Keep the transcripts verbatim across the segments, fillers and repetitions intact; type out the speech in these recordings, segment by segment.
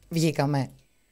Βγήκαμε.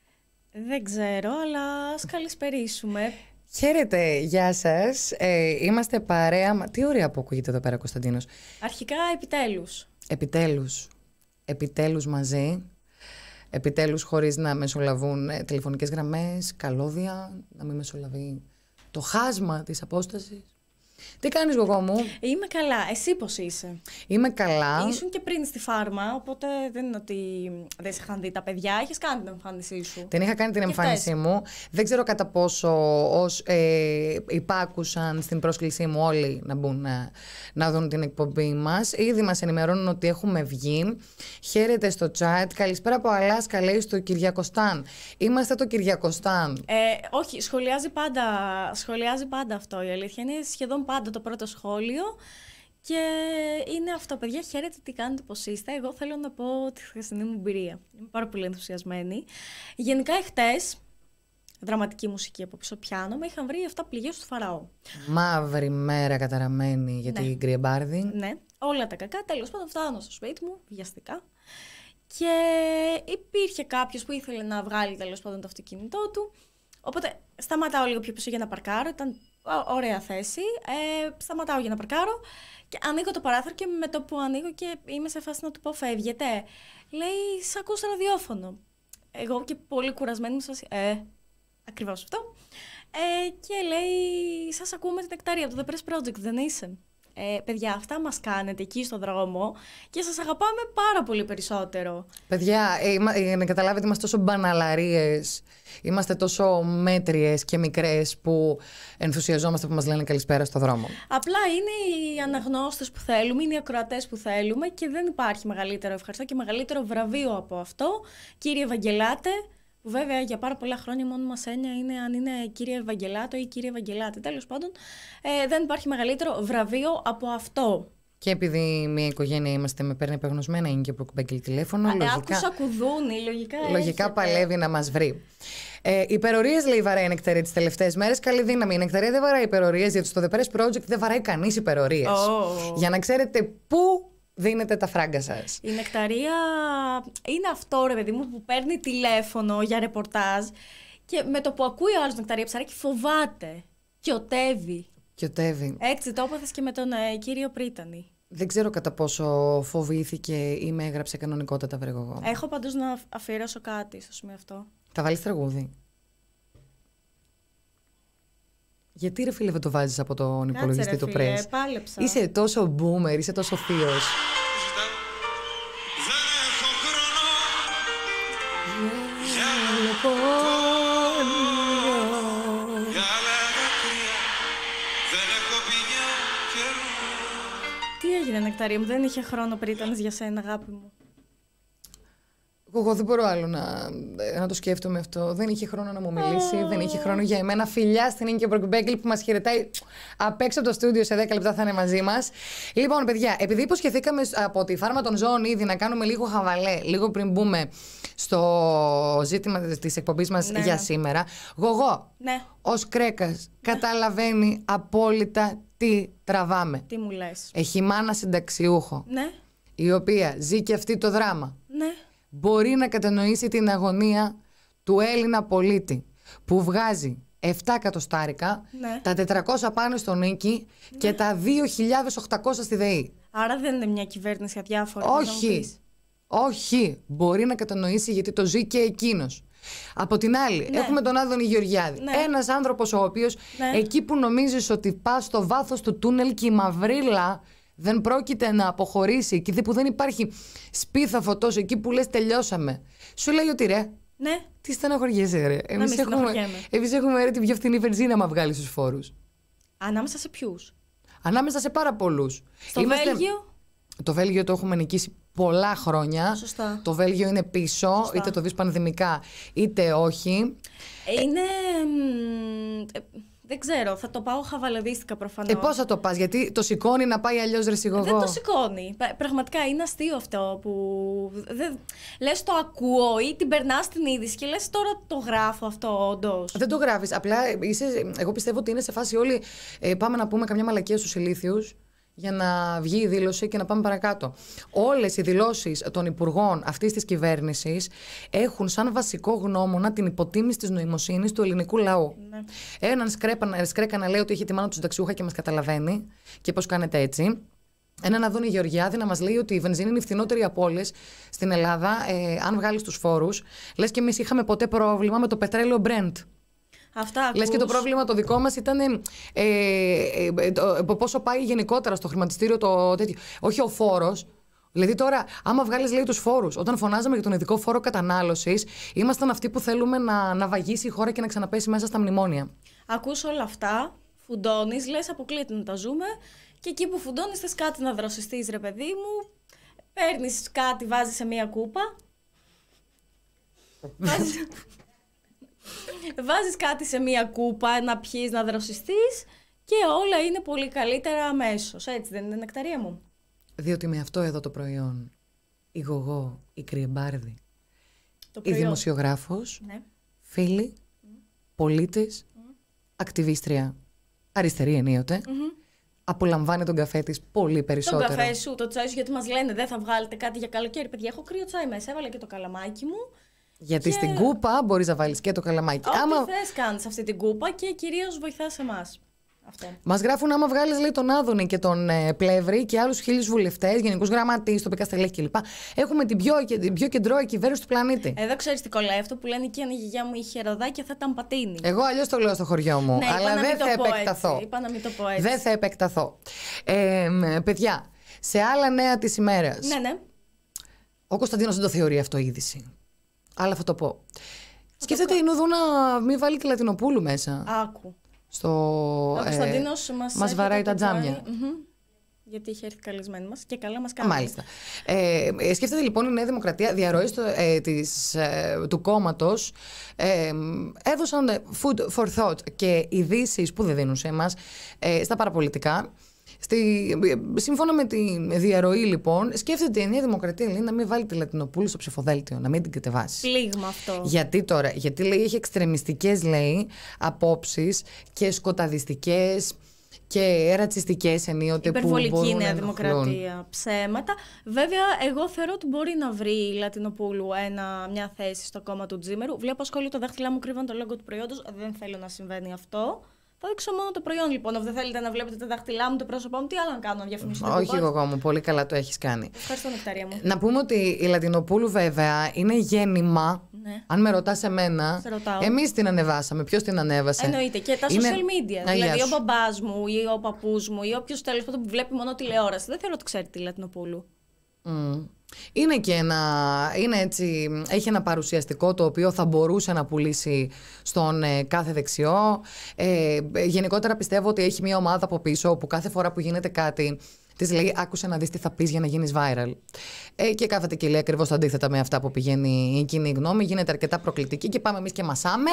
Δεν ξέρω, αλλά ας καλησπερίσουμε. Χαίρετε, γεια σας. Ε, είμαστε παρέα. Τι ωραία που ακούγεται εδώ πέρα, Κωνσταντίνος. Αρχικά, επιτέλους. Επιτέλους. Επιτέλους μαζί. Επιτέλους χωρίς να μεσολαβούν ε, τηλεφωνικές γραμμές, καλώδια, να μην μεσολαβεί το χάσμα της απόστασης. Τι κάνεις, γογό μου? Είμαι καλά. Εσύ πώς είσαι? Είμαι καλά. Ήσουν και πριν στη φάρμα, οπότε δεν είναι ότι δεν σε είχαν δει τα παιδιά. Έχεις κάνει την εμφάνισή σου. Την είχα κάνει την Και εμφάνισή χτες. μου. Δεν ξέρω κατά πόσο ως, ε, υπάκουσαν στην πρόσκλησή μου όλοι να μπουν να, να δουν την εκπομπή μας. Ήδη μας ενημερώνουν ότι έχουμε βγει. Χαίρετε στο chat. Καλησπέρα από Αλάσκα, λέει στο Κυριακοστάν. Είμαστε το Κυριακοστάν. Ε, όχι, σχολιάζει πάντα, σχολιάζει πάντα αυτό. Η αλήθεια είναι σχεδόν πάντα το πρώτο σχόλιο. Και είναι αυτό, παιδιά. Χαίρετε, τι κάνετε, πώς είστε? Εγώ θέλω να πω τη χθεσινή μου εμπειρία. Είμαι πάρα πολύ ενθουσιασμένη. Γενικά, εχθές, δραματική μουσική από πίσω πιάνο, με είχαν βρει εφτά πληγές του Φαραώ. Μαύρη μέρα καταραμένη για Ναι. την Κρυεμπάρδη. Ναι, όλα τα κακά. Τέλος πάντων, φτάνω στο σπίτι μου, βιαστικά. Και υπήρχε κάποιος που ήθελε να βγάλει τέλος πάντων το αυτοκίνητό του. Οπότε σταματάω λίγο πιο πίσω για να παρκάρω. Ήταν ωραία θέση. Ε, σταματάω για να παρκάρω και ανοίγω το παράθυρο και με το που ανοίγω και είμαι σε φάση να του πω φεύγετε. Λέει, σ' ακούω στο ραδιόφωνο. Εγώ και πολύ κουρασμένη μου σας, ε, ακριβώς αυτό. Ε, και λέει, σας ακούμε την Νεκταρία από το The Press Project, δεν είσαι? Ε, παιδιά, αυτά μας κάνετε εκεί στον δρόμο και σας αγαπάμε πάρα πολύ περισσότερο. Παιδιά, ε, είμα- ε, να καταλάβετε, είμαστε τόσο μπαναλαρίες, είμαστε τόσο μέτριες και μικρές που ενθουσιαζόμαστε που μας λένε καλησπέρα στο δρόμο. Απλά είναι οι αναγνώστες που θέλουμε, είναι οι ακροατές που θέλουμε και δεν υπάρχει μεγαλύτερο ευχαριστώ και μεγαλύτερο βραβείο από αυτό. Κύριε Ευαγγελάτε, που βέβαια για πάρα πολλά χρόνια μόνο μας έννοια είναι αν είναι κύριε Ευαγγελάτο ή κύριε Ευαγγελάτε. Τέλος πάντων, ε, δεν υπάρχει μεγαλύτερο βραβείο από αυτό. Και επειδή μια οικογένεια είμαστε, με παίρνει επαγνωσμένα, είναι και από κουμπέγγελ τηλέφωνο. Α, ε, λογικά, άκουσα κουδούνι, λογικά. λογικά έχετε. παλεύει να μας βρει. Ε, υπερορίες, λέει, βαράει η Νεκταρία τις τελευταίες μέρες. Καλή δύναμη. Η Νεκταρία δεν βαράει υπερορίες, γιατί στο The Press Project δεν βαράει κανείς υπερορίες. Oh. Για να ξέρετε πού δίνετε τα φράγκα σας. Η Νεκταρία είναι αυτό, ρε παιδί μου, που παίρνει τηλέφωνο για ρεπορτάζ και με το που ακούει ο άλλος Νεκταρία Ψαράκη φοβάται και οτεύει. Και οτεύει. Έτσι το έπαθες και με τον ε, κύριο Πρίτανη. Δεν ξέρω κατά πόσο φοβήθηκε ή με έγραψε κανονικότατα, βρε εγώ. Έχω πάντως να αφιερώσω κάτι στο σημείο αυτό. Θα βάλεις τραγούδι. Γιατί, ρε φίλε, δεν το βάζεις από τον Κάτσε, υπολογιστή ρε του φίλε, press? πάλεψα. Είσαι τόσο boomer, είσαι τόσο θείος. Δεν έχω χρόνο για άλλα δάκρυα. Δεν έχω πια καιρό. Τι έγινε, Νεκταρία μου, δεν είχε χρόνο Πρίτανης για σένα, αγάπη μου. Εγώ δεν μπορώ άλλο να, να το σκέφτομαι αυτό. Δεν είχε χρόνο να μου μιλήσει, Oh. δεν είχε χρόνο για εμένα. Φιλιά στην Ίνκη Μπροκμπέγκλ που μας χαιρετάει απ' έξω από το στούντιο, σε δέκα λεπτά θα είναι μαζί μας. Λοιπόν, παιδιά, επειδή υποσχεθήκαμε από τη φάρμα των ζώων ήδη να κάνουμε λίγο χαβαλέ, λίγο πριν μπούμε στο ζήτημα της εκπομπής μας Ναι, για ναι. σήμερα, Γογό, Ναι, ως Κρέκας, καταλαβαίνει απόλυτα τι τραβάμε. τι μου λες? Έχει μάνα συνταξιούχο, Ναι, η οποία ζει και αυτή το δράμα. ναι. Μπορεί να κατανοήσει την αγωνία του Έλληνα πολίτη που βγάζει επτά εκατοστάρικα, Ναι. τα τετρακόσια πάνε στον Νίκη και τα δύο χιλιάδες οκτακόσια στη ΔΕΗ. Άρα δεν είναι μια κυβέρνηση αδιάφορη. πώς να μου Όχι, πεις. όχι. Μπορεί να κατανοήσει γιατί το ζει και εκείνος. Από την άλλη, Ναι. έχουμε τον Άδωνη Γεωργιάδη. Ναι. Ένας άνθρωπος ο οποίος Ναι. εκεί που νομίζεις ότι πας στο βάθος του τούνελ και η μαυρίλα δεν πρόκειται να αποχωρήσει, εκεί που δεν υπάρχει σπίθα φωτός, εκεί που λες τελειώσαμε. Σου λέει ότι ρε, Ναι, τι στεναχωριέσαι ρε. Εμείς μην έχουμε, στεναχωριέμαι. εμείς έχουμε ρε την πιο φθηνή βενζίνα μα βγάλει στους φόρους. ανάμεσα σε ποιους? Ανάμεσα σε πάρα πολλούς. Στο Βέλγιο. Το Βέλγιο το έχουμε νικήσει πολλά χρόνια. Σωστά. Το Βέλγιο είναι πίσω, Σωστά. είτε το δεις πανδημικά είτε όχι. Είναι. μ, ε, δεν ξέρω, θα το πάω χαβαλεδίστικα προφανώς. Ε, πώς θα το πας, γιατί το σηκώνει να πάει αλλιώς ρε σιγογό. Δεν το σηκώνει. Πρα- Πραγματικά είναι αστείο αυτό που. Δεν... Λες το ακούω ή την περνά στην είδηση και λες τώρα το γράφω αυτό όντως. Δεν το γράφεις. Απλά είσαι, εγώ πιστεύω ότι είναι σε φάση όλοι. Ε, πάμε να πούμε καμιά μαλακία στους ηλίθιους για να βγει η δήλωση και να πάμε παρακάτω. Όλες οι δηλώσεις των υπουργών αυτής της κυβέρνησης έχουν σαν βασικό γνώμονα την υποτίμηση της νοημοσύνης του ελληνικού λαού. Ναι. Έναν σκρέκα, σκρέκα να λέει ότι έχει τη μάνα του συνταξιούχα και μας καταλαβαίνει και πώς κάνετε έτσι. Έναν Αδόνη Γεωργιάδη να μας λέει ότι η βενζίνη είναι η φθηνότερη από όλες στην Ελλάδα, ε, αν βγάλεις τους φόρους. Λες και εμείς είχαμε ποτέ πρόβλημα με το πετρέλαιο Brent. Αυτά Λες και το πρόβλημα το δικό μας ήταν ε, ε, ε, το, πόσο πάει γενικότερα στο χρηματιστήριο το τέτοιο. Όχι ο φόρος. Δηλαδή τώρα, άμα βγάλεις λέει τους φόρους, όταν φωνάζαμε για τον ειδικό φόρο κατανάλωσης, ήμασταν αυτοί που θέλουμε να, να βαγίσει η χώρα και να ξαναπέσει μέσα στα μνημόνια. Ακούς όλα αυτά, φουντώνεις, λες αποκλείεται να τα ζούμε. Και εκεί που φουντώνεις θες κάτι να δροσιστείς, ρε παιδί μου, παίρνεις κάτι, βάζεις σε μία κούπα, βάζεις... βάζεις κάτι σε μία κούπα, να πιείς, να δροσιστείς και όλα είναι πολύ καλύτερα αμέσως. Έτσι δεν είναι, Νεκταρία μου? Διότι με αυτό εδώ το προϊόν, η Γογό, η Κρυεμπάρδη, η δημοσιογράφος, ναι. Φίλη, mm. πολίτης, mm. ακτιβίστρια, αριστερή ενίοτε, mm-hmm. απολαμβάνει τον καφέ της πολύ περισσότερο. Τον καφέ σου, το τσάι σου, γιατί μας λένε δεν θα βγάλετε κάτι για καλοκαίρι. Παιδιά, έχω κρύο τσάι μέσα, έβαλα και το καλαμάκι μου. Γιατί και... στην κούπα μπορείς να βάλεις και το καλαμάκι. Ό,τι άμα... θες κάνεις αυτή την κούπα και κυρίως βοηθάς εμάς. Αυτό. Μας γράφουν άμα βγάλεις λέει τον Άδωνη και τον ε, Πλεύρη και άλλους χίλιους βουλευτές, γενικούς γραμματείς, τοπικά στελέχη κλπ. Έχουμε την πιο, την πιο κεντρώα κυβέρνηση του πλανήτη. Εδώ ξέρεις τι κολλάει αυτό που λένε και αν η γιαγιά μου είχε ροδάκια θα ήταν πατίνι. Εγώ αλλιώς το λέω στο χωριό μου. Ναι, αλλά δεν θα επεκταθώ. Είπα να μην το πω έτσι. Δεν θα επεκταθώ. Ε, παιδιά, σε άλλα νέα της ημέρας. Ναι, ναι. Ο Κωνσταντίνος δεν το θεωρεί αυτό είδηση. Αλλά θα το πω. Θα Σκέφτεται το... η Νουδού να μην βάλει και Λατινοπούλου μέσα. Άκου. Στο, ο Κωνσταντίνος ε, μας, μας βαράει τα τζάμια. Mm-hmm. Γιατί είχε έρθει καλεσμένη μας και καλά μας κάνει. Μάλιστα. Ε, σκέφτεται λοιπόν η Νέα Δημοκρατία διαρροής ε, της, ε, του κόμματος ε, έδωσαν food for thought και ειδήσεις που δεν δίνουν σε εμάς ε, στα παραπολιτικά. Στη, σύμφωνα με τη διαρροή, λοιπόν, σκέφτεται η Νέα Δημοκρατία λέει, να μην βάλει τη Λατινοπούλου στο ψηφοδέλτιο, να μην την κατεβάσει. Πλήγμα αυτό. Γιατί τώρα, γιατί λέει έχει εξτρεμιστικές λέει απόψεις και σκοταδιστικές και ρατσιστικές ενίοτε που μπορούν να ενοχλούν. Υπερβολική Νέα Δημοκρατία. Ψέματα. Βέβαια, εγώ θεωρώ ότι μπορεί να βρει η Λατινοπούλου ένα, μια θέση στο κόμμα του Τζίμερου. Βλέπω ασχολεί το δάχτυλά μου κρύβαν το λόγο του προϊόντος. Δεν θέλω να συμβαίνει αυτό. Θα δείξω μόνο το προϊόν λοιπόν. Αν δεν θέλετε να βλέπετε τα δάχτυλά μου, το πρόσωπό μου, τι άλλο να κάνω, να διαφημίσω. Όχι, εγώ μου. Πολύ καλά το έχεις κάνει. Ευχαριστώ, Νεκταρία μου. Να πούμε ότι η Λατινοπούλου, βέβαια, είναι γέννημα. Ναι. Αν με ρωτάς εμένα, εμείς την ανεβάσαμε. Ποιος την ανέβασε? Εννοείται. Και τα είναι... social media. Α, δηλαδή, ο μπαμπάς μου ή ο παππούς μου ή όποιος τέλος πάντων που βλέπει μόνο τηλεόραση. Δεν θέλω να το ξέρει τη Λατινοπούλου. Mm. Είναι και ένα, είναι έτσι, έχει ένα παρουσιαστικό το οποίο θα μπορούσε να πουλήσει στον ε, κάθε δεξιό. Ε, γενικότερα πιστεύω ότι έχει μια ομάδα από πίσω που κάθε φορά που γίνεται κάτι της λέει άκουσε να δεις τι θα πεις για να γίνεις viral. Ε, και κάθεται και λέει ακριβώς το αντίθετα με αυτά που πηγαίνει η κοινή γνώμη. Γίνεται αρκετά προκλητική και πάμε εμείς και μασάμε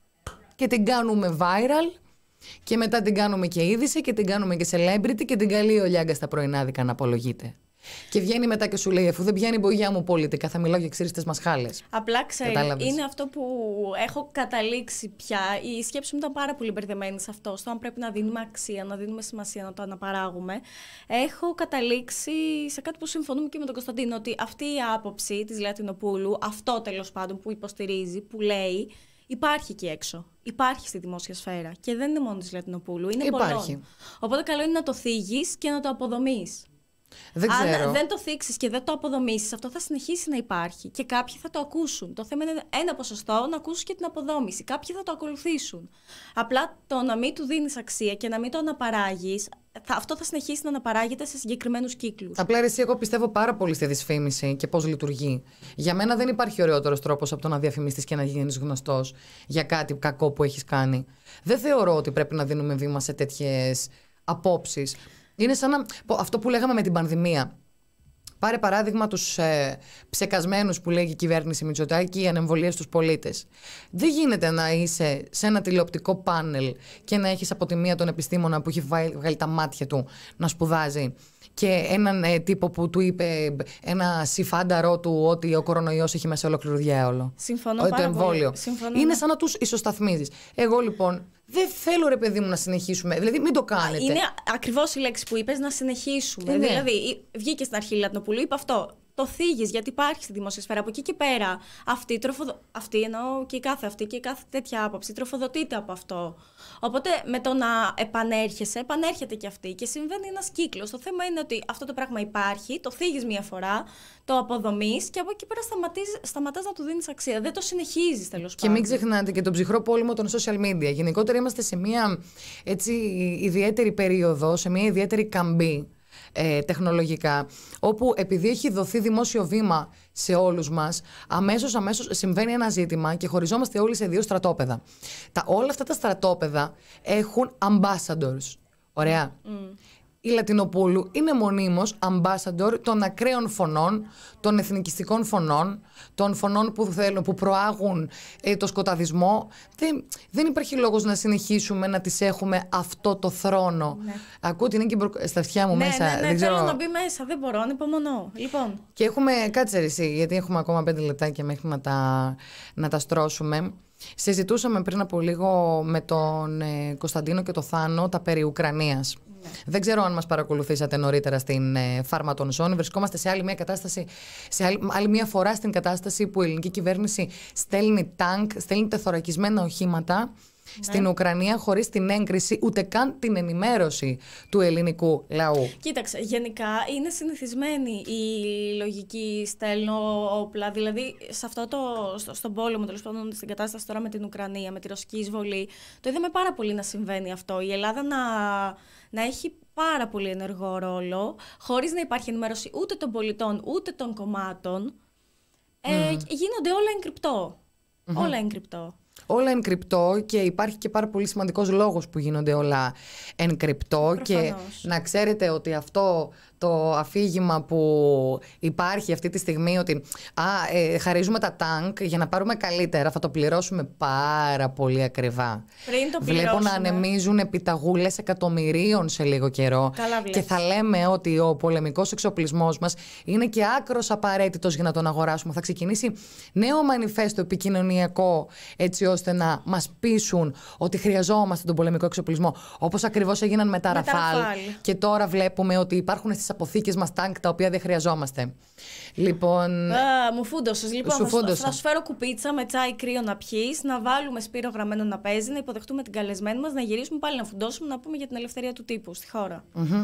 και την κάνουμε viral. Και μετά την κάνουμε και είδηση και την κάνουμε και celebrity και την καλεί ο Λιάγκα στα πρωινάδικα να απολογείται. Και βγαίνει μετά και σου λέει: αφού δεν πιάνει η μπογιά μου πολιτικά, θα μιλάω για ξύριστες μασχάλες. Απλά ξέρει, είναι αυτό που έχω καταλήξει πια. Η σκέψη μου ήταν πάρα πολύ μπερδεμένη σε αυτό. Στο αν πρέπει να δίνουμε αξία, να δίνουμε σημασία, να το αναπαράγουμε. Έχω καταλήξει σε κάτι που συμφωνούμε και με τον Κωνσταντίνο, ότι αυτή η άποψη της Λατινοπούλου, αυτό τέλος πάντων που υποστηρίζει, που λέει, υπάρχει εκεί έξω. Υπάρχει στη δημόσια σφαίρα. Και δεν είναι μόνο της Λατινοπούλου, είναι πολλών. Οπότε καλό είναι να το θίγεις και να το αποδομείς. Δεν ξέρω. Αν δεν το θίξεις και δεν το αποδομήσεις, αυτό θα συνεχίσει να υπάρχει και κάποιοι θα το ακούσουν. Το θέμα είναι ένα ποσοστό να ακούσεις και την αποδόμηση. Κάποιοι θα το ακολουθήσουν. Απλά το να μην του δίνεις αξία και να μην το αναπαράγεις, θα, αυτό θα συνεχίσει να αναπαράγεται σε συγκεκριμένους κύκλους. Απλά εσύ, εγώ πιστεύω πάρα πολύ στη δυσφήμιση και πώς λειτουργεί. Για μένα δεν υπάρχει ωραιότερος τρόπος από το να διαφημιστείς και να γίνεις γνωστός για κάτι κακό που έχεις κάνει. Δεν θεωρώ ότι πρέπει να δίνουμε βήμα σε τέτοιες απόψεις. Είναι σαν να, αυτό που λέγαμε με την πανδημία. Πάρε παράδειγμα τους ε, ψεκασμένους που λέγει η κυβέρνηση Μητσοτάκη, οι ανεμβολίες στους πολίτες. Δεν γίνεται να είσαι σε ένα τηλεοπτικό πάνελ και να έχεις από τη μία τον επιστήμονα που έχει βγάλει τα μάτια του να σπουδάζει και έναν ε, τύπο που του είπε ένα συφάνταρό του ότι ο κορονοϊός έχει μέσα ολόκληρο διάολο. Συμφωνώ Ότι πάρα το εμβόλιο. πολύ. Συμφωνώ, Είναι ναι. σαν να τους ισοσταθμίζεις. Εγώ λοιπόν δεν θέλω, ρε παιδί μου, να συνεχίσουμε. Δηλαδή μην το κάνετε. Είναι ακριβώς η λέξη που είπες, να συνεχίσουμε. Ε, ναι. Δηλαδή, βγήκε στην αρχή η Λατινοπούλου, είπε αυτό. Το θίγεις γιατί υπάρχει στη δημόσια σφαίρα. Από εκεί και πέρα, αυτή, τροφοδο... αυτή εννοώ και η κάθε αυτή και η κάθε τέτοια άποψη τροφοδοτείται από αυτό. Οπότε με το να επανέρχεσαι, επανέρχεται και αυτή και συμβαίνει ένας κύκλος. Το θέμα είναι ότι αυτό το πράγμα υπάρχει, το θίγεις μία φορά, το αποδομείς και από εκεί πέρα σταματάς να του δίνεις αξία. Δεν το συνεχίζεις τέλος Και πάντων. μην ξεχνάτε και τον ψυχρό πόλεμο των social media. Γενικότερα είμαστε σε μια έτσι, ιδιαίτερη περίοδο, σε μια ιδιαίτερη καμπή. Ε, τεχνολογικά, όπου επειδή έχει δοθεί δημόσιο βήμα σε όλους μας, αμέσως, αμέσως συμβαίνει ένα ζήτημα και χωριζόμαστε όλοι σε δύο στρατόπεδα. Τα, όλα αυτά τα στρατόπεδα έχουν ambassadors. Ωραία. Mm. Η Λατινοπούλου είναι μονίμως ambassador των ακραίων φωνών, των εθνικιστικών φωνών, των φωνών που, θέλουν, που προάγουν ε, το σκοταδισμό. Δεν, δεν υπάρχει λόγος να συνεχίσουμε να τις έχουμε αυτό το θρόνο. Ναι. Ακούω την είναι και στα αυτιά μου ναι, μέσα. Ναι, ναι, δεν θέλω ξέρω... να μπει μέσα, δεν μπορώ, ανυπομονώ. Λοιπόν. Και έχουμε, κάτσε ρε εσύ, γιατί έχουμε ακόμα πέντε λεπτάκια μέχρι να τα, να τα στρώσουμε. Συζητούσαμε πριν από λίγο με τον ε, Κωνσταντίνο και τον Θάνο τα περί Ουκρανίας. Ναι. Δεν ξέρω αν μας παρακολουθήσατε νωρίτερα στην ε, Φάρμα των Ζώνη. Βρισκόμαστε σε άλλη μια κατάσταση, σε άλλη, άλλη μια φορά στην κατάσταση που η ελληνική κυβέρνηση στέλνει τάγκ, στέλνει τεθωρακισμένα οχήματα. Ναι. Στην Ουκρανία χωρίς την έγκριση ούτε καν την ενημέρωση του ελληνικού λαού. Κοίταξε, γενικά είναι συνηθισμένη η λογική στέλνω όπλα, δηλαδή σε αυτό το, στο, στον πόλεμο, τέλος πάντων στην κατάσταση τώρα με την Ουκρανία, με τη ρωσική εισβολή, το είδαμε πάρα πολύ να συμβαίνει αυτό. Η Ελλάδα να, να έχει πάρα πολύ ενεργό ρόλο, χωρίς να υπάρχει ενημέρωση ούτε των πολιτών ούτε των κομμάτων. Mm. Ε, γίνονται όλα εγκρυπτό. Mm-hmm. Όλα εγκρυπτό. Όλα εν κρυπτό και υπάρχει και πάρα πολύ σημαντικός λόγος που γίνονται όλα εν κρυπτό. Και να ξέρετε ότι αυτό το αφήγημα που υπάρχει αυτή τη στιγμή ότι α, ε, χαρίζουμε τα τάγκ για να πάρουμε καλύτερα, θα το πληρώσουμε πάρα πολύ ακριβά. Πριν το Βλέπω να ανεμίζουν επιταγούλες εκατομμυρίων σε λίγο καιρό. Και θα λέμε ότι ο πολεμικός εξοπλισμός μας είναι και άκρος απαραίτητος για να τον αγοράσουμε. Θα ξεκινήσει νέο μανιφέστο επικοινωνιακό έτσι ώστε να μας πείσουν ότι χρειαζόμαστε τον πολεμικό εξοπλισμό. Όπως ακριβώς έγιναν με τα Ραφάλ. Και τώρα βλέπουμε ότι υπάρχουν στις αποθήκες μας τάγκ τα οποία δεν χρειαζόμαστε. Λοιπόν. Α, μου φούντωσες. Λοιπόν, σου θα, θα σου φέρω κουπίτσα με τσάι κρύο να πιείς, να βάλουμε Σπύρο Γραμμένο να παίζει, να υποδεχτούμε την καλεσμένη μας, να γυρίσουμε πάλι να φουντώσουμε, να πούμε για την ελευθερία του τύπου στη χώρα. Mm-hmm.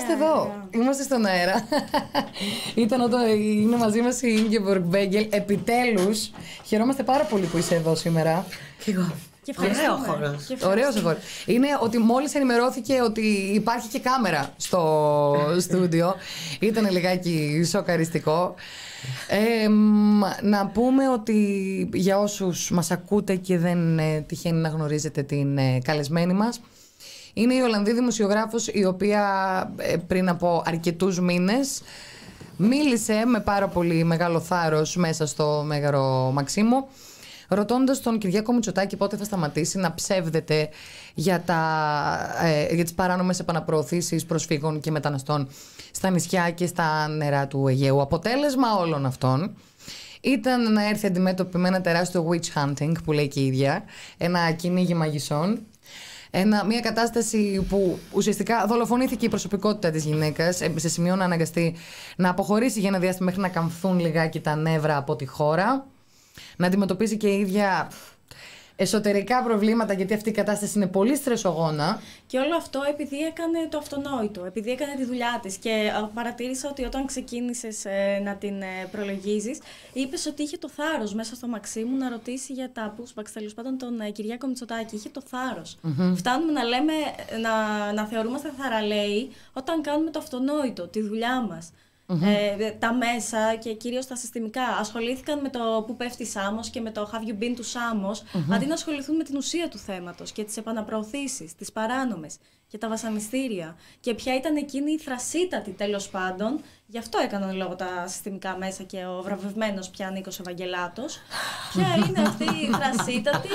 Είμαστε εδώ. Είμαστε στον αέρα. Ήταν όταν είναι μαζί μας η Ίγκεμποργκ Μπέγκελ. Επιτέλους, χαιρόμαστε πάρα πολύ που είσαι εδώ σήμερα. Εγώ. Ωραίο χώρος. Ωραίος χώρος. Είναι ότι μόλις ενημερώθηκε ότι υπάρχει και κάμερα στο στούντιο. Ήταν λιγάκι σοκαριστικό. Ε, να πούμε ότι για όσους μας ακούτε και δεν ε, τυχαίνει να γνωρίζετε την ε, καλεσμένη μας, είναι η Ολλανδή δημοσιογράφος, η οποία ε, πριν από αρκετούς μήνες μίλησε με πάρα πολύ μεγάλο θάρρος μέσα στο Μέγαρο Μαξίμου, ρωτώντας τον Κυριάκο Μητσοτάκη πότε θα σταματήσει να ψεύδεται για, τα, ε, για τις παράνομες επαναπροωθήσεις προσφύγων και μεταναστών στα νησιά και στα νερά του Αιγαίου. Αποτέλεσμα όλων αυτών ήταν να έρθει αντιμέτωπη με ένα τεράστιο witch hunting, που λέει και η ίδια, ένα κυνήγι μαγισσών. Ένα, μια κατάσταση που ουσιαστικά δολοφονήθηκε η προσωπικότητα της γυναίκας σε σημείο να αναγκαστεί να αποχωρήσει για ένα διάστημα μέχρι να καμφθούν λιγάκι τα νεύρα από τη χώρα, να αντιμετωπίσει και η ίδια εσωτερικά προβλήματα, γιατί αυτή η κατάσταση είναι πολύ στρεσογόνα. Και όλο αυτό επειδή έκανε το αυτονόητο, επειδή έκανε τη δουλειά της. Και παρατήρησα ότι όταν ξεκίνησες ε, να την ε, προλογίζεις, είπες ότι είχε το θάρρος μέσα στο Μαξίμου να ρωτήσει για τα pushbacks, τέλος πάντων, τον ε, Κυριάκο Μητσοτάκη. Είχε το θάρρος. Mm-hmm. Φτάνουμε να λέμε, να, να θεωρούμαστε θαραλέοι όταν κάνουμε το αυτονόητο, τη δουλειά μας. Mm-hmm. Ε, τα μέσα και κυρίως τα συστημικά ασχολήθηκαν με το που πέφτει Σάμος και με το have you been to Σάμος, mm-hmm. αντί να ασχοληθούν με την ουσία του θέματος και τις επαναπροωθήσεις, τις παράνομες και τα βασανιστήρια. Και ποια ήταν εκείνη η θρασίτατη, τέλος πάντων, γι' αυτό έκαναν λόγο τα συστημικά μέσα και ο βραβευμένος πια Νίκος Ευαγγελάτος. Ποια είναι αυτή η θρασίτατη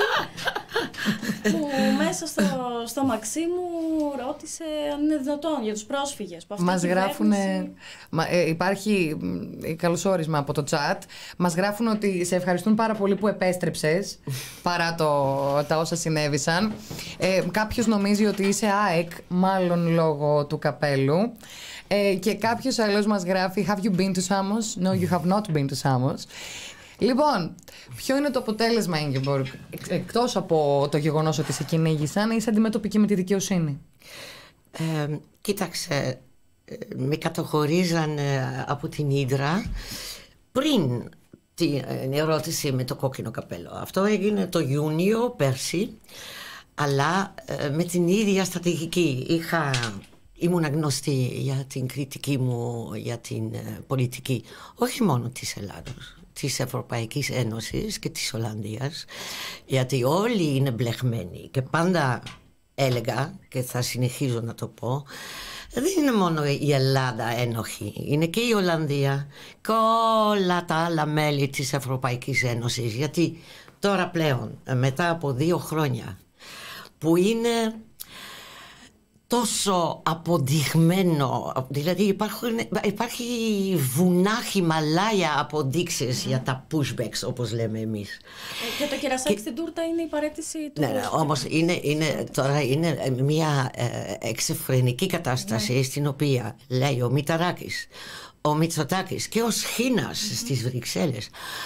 που μέσα στο, στο Μαξίμου ρώτησε αν είναι δυνατόν για τους πρόσφυγες. Που μας γράφουν. Ε, υπάρχει καλωσόρισμα από το chat. Μας γράφουν ότι σε ευχαριστούν πάρα πολύ που επέστρεψες παρά το, τα όσα συνέβησαν. Ε, κάποιος νομίζει ότι είσαι ΑΕΚ, μάλλον λόγω του καπέλου. Ε, και κάποιος άλλος μας γράφει have you been to Samos? No, you have not been to Samos. Λοιπόν, ποιο είναι το αποτέλεσμα, Ίγκεμποργκ, εκτός από το γεγονός ότι σε κυνήγησαν, είσαι αντιμέτωπη και με τη δικαιοσύνη? Ε, κοίταξε, με κατηγορίζαν από την Ύδρα πριν την ερώτηση με το κόκκινο καπέλο. Αυτό έγινε το Ιούνιο πέρσι, αλλά με την ίδια στρατηγική. Είχα... Ήμουν γνωστή για την κριτική μου για την πολιτική, όχι μόνο της Ελλάδος, της Ευρωπαϊκής Ένωσης και της Ολλανδίας, γιατί όλοι είναι μπλεγμένοι και πάντα έλεγα και θα συνεχίζω να το πω, δεν είναι μόνο η Ελλάδα ένοχη, είναι και η Ολλανδία και όλα τα άλλα μέλη της Ευρωπαϊκής Ένωσης, γιατί τώρα πλέον μετά από δύο χρόνια που είναι τόσο αποδειγμένο, δηλαδή υπάρχουν, υπάρχει βουνά Χιμαλάια αποδείξεις mm. για τα pushbacks, όπως λέμε εμείς. Ε, και το κερασάκι και... στην τούρτα είναι η παρέτηση του... Ναι, ναι, όμως είναι, είναι, τώρα είναι μια ε, εξωφρενική κατάσταση mm. στην οποία λέει ο Μηταράκης, ο Μητσοτάκης και ο Σχήνας mm-hmm. στις Βρυξέλλες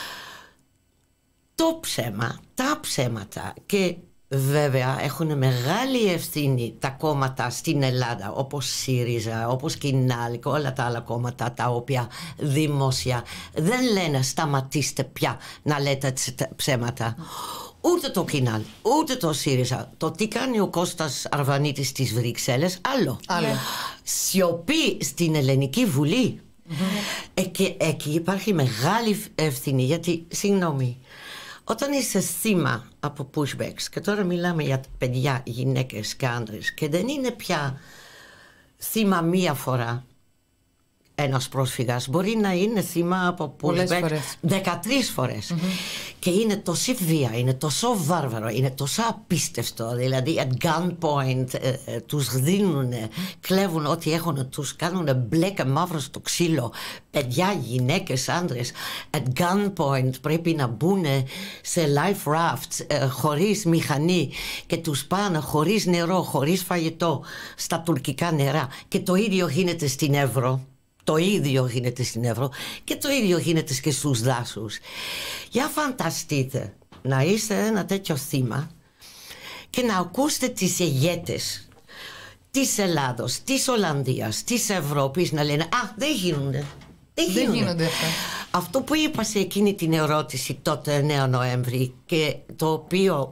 το ψέμα, τα ψέματα, και βέβαια έχουν μεγάλη ευθύνη τα κόμματα στην Ελλάδα, όπως ΣΥΡΙΖΑ, όπως Κινάλ και όλα τα άλλα κόμματα, τα οποία δημόσια δεν λένε σταματήστε πια να λέτε ψέματα. Ούτε το Κινάλ, ούτε το ΣΥΡΙΖΑ. Το τι κάνει ο Κώστας Αρβανίτης στις Βρυξέλλες, άλλο. άλλο. Σιωπή στην Ελληνική Βουλή. Mm-hmm. Εκεί, εκεί υπάρχει μεγάλη ευθύνη, γιατί, συγγνώμη, όταν είσαι θύμα από pushbacks, και τώρα μιλάμε για παιδιά, γυναίκες και άντρες, και δεν είναι πια θύμα μία φορά ένας πρόσφυγας, μπορεί να είναι θύμα από pushbacks δεκατρείς φορές. Mm-hmm. Και είναι τόσο βία, είναι τόσο βάρβαρο, είναι τόσο απίστευτο, δηλαδή at gunpoint ε, ε, τους δίνουν, κλέβουν ό,τι έχουν, τους κάνουν μπλε και μαύρο στο ξύλο, παιδιά, γυναίκες, άντρες, at gunpoint πρέπει να μπουν σε life rafts ε, χωρίς μηχανή και τους πάνε χωρίς νερό, χωρίς φαγητό στα τουρκικά νερά, και το ίδιο γίνεται στην Εύρο. Το ίδιο γίνεται στην Εύρο και το ίδιο γίνεται και στους δάσους. Για φανταστείτε να είστε ένα τέτοιο θύμα και να ακούσετε τις ηγέτες της Ελλάδος, της Ολλανδίας, της Ευρώπης να λένε «Α, δεν γίνονται». Δεν γίνονται. Δεν γίνονται αυτά. Αυτό που είπα σε εκείνη την ερώτηση τότε εννέα Νοέμβρη και το οποίο